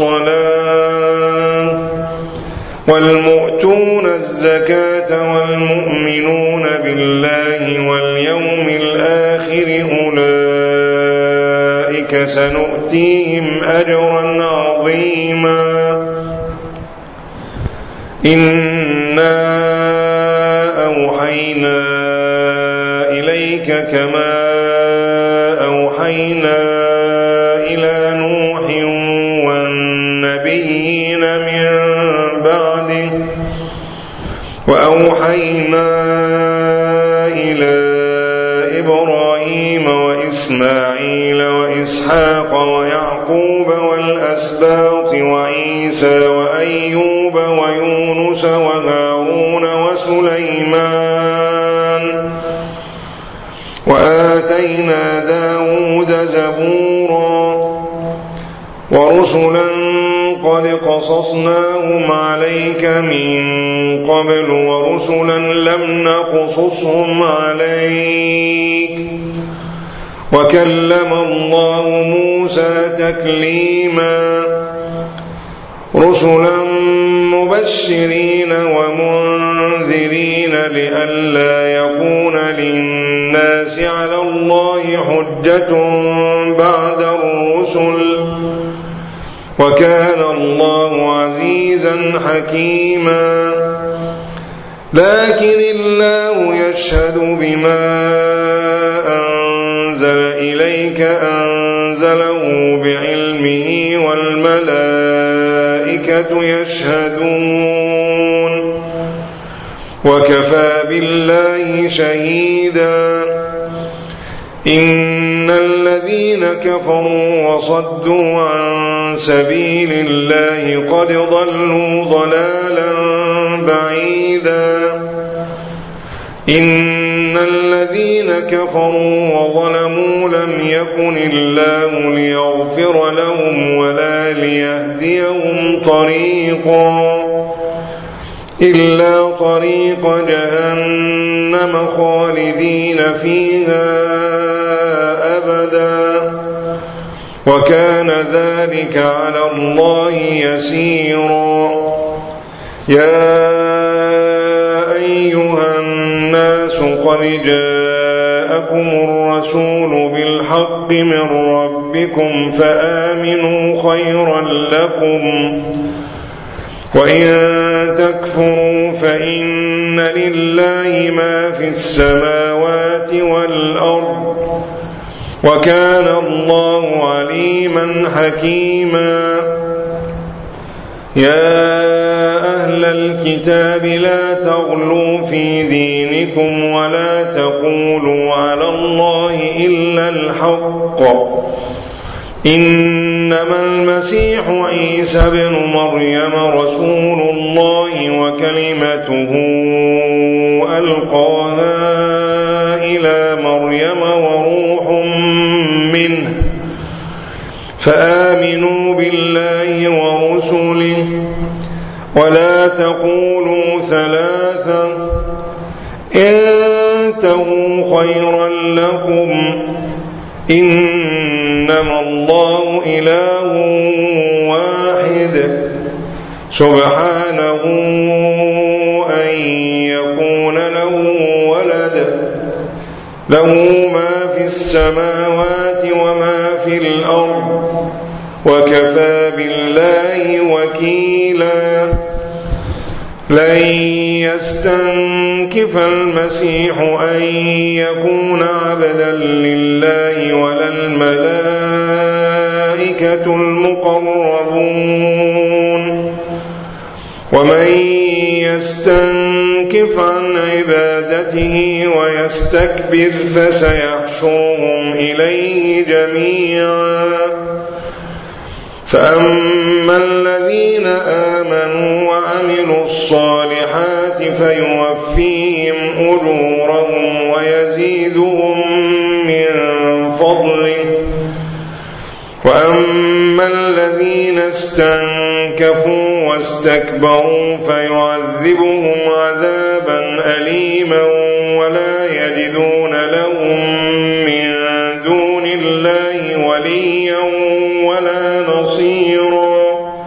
الصلاة والمؤتون الزكاة والمؤمنون بالله واليوم الآخر أولئك سنؤتيهم أجرا عظيما إنا أوحينا إليك كما أوحينا إلى نوح والنبيين من بعده وأوحينا إلى إبراهيم وإسماعيل وإسحاق ويعقوب والأسباط وعيسى وأيوب ويونس وهارون وسليمان وآتينا داود زبورا ورسلا قد قصصناهم عليك من قبل ورسلا لم نقصصهم عليك وكلم الله موسى تكليما رسلا مبشرين ومنذرين لئلا يكون للناس على الله حجة بعد الرسل وكان الله عزيزا حكيما لكن الله يشهد بما أنزل إليك أنزله أنزله بعلمه والملائكة يشهدون وكفى بالله شهيدا إن الذين كفروا وصدوا عن سبيل الله قد ضلوا ضلالا بعيدا إن الذين كفروا وظلموا لم يكن الله ليغفر لهم ولا ليهديهم طريقا إلا طريق جهنم خالدين فيها أبدا وكان ذلك على الله يسيرا يا أيها الناس قد جاءكم الرسول بالحق من ربكم فآمنوا خيرا لكم وإن تكفروا فإن لله ما في السماوات والأرض وكان الله عليما حكيما يا أهل الكتاب لا تغلوا في دينكم ولا تقولوا على الله إلا الحق إنما المسيح عيسى ابن مريم رسول الله وكلمته ألقاها إلى مريم وروح منه فآمنوا بالله ورسله ولا تقولوا ثلاثة انتهوا خيرا لكم إنما الله إله واحد سبحانه أن يكون له ولد له ما في السماوات وما في الأرض وكفى بالله وكيلا لن يستنكف المسيح أن يكون عبدا لله ولا الملائكة المقربون ومن يستنكف عن عبادته ويستكبر فسيحشرهم إليه جميعا فأما الذين آمنوا وعملوا الصالحات فيوفيهم أجورهم ويزيدهم من فضله وأما الذين استنكفوا واستكبروا فيعذبهم عذابا أليما ولا يجدون لهم من دون الله وليا ولا نصيرا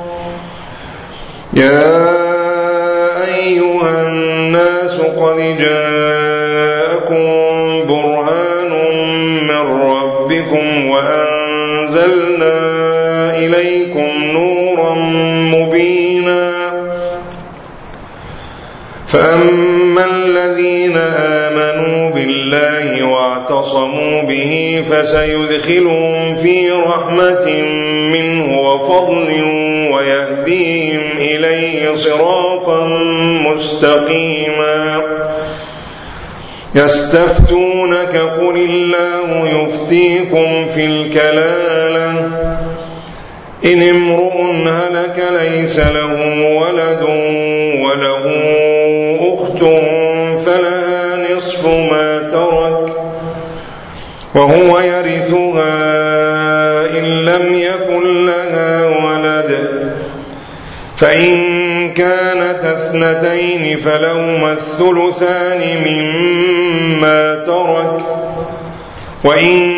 يا أيها الناس قد جاءكم برهان من ربكم وأنزلنا إليكم نورا مبينا فأما الذين آمنوا بالله واعتصموا به فسيدخلهم في رحمة منه وفضل ويهديهم إليه صراطا مستقيما يستفتونك قل الله يفتيكم في الكلالة إن امرؤ هلك ليس له ولد وله أخت فلها نصف ما ترك وهو يرثها إن لم يكن لها ولد فإن كانت اثنتين فلهما الثلثان مما ترك وإن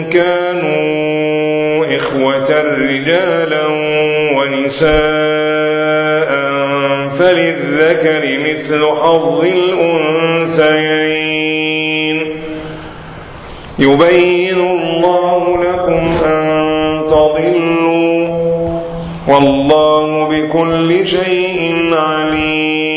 كانوا إخوة رجالا ونساء فللذكر مثل حظ الأنثيين يبين الله لكم أن تضلوا والله بكل شيء عليم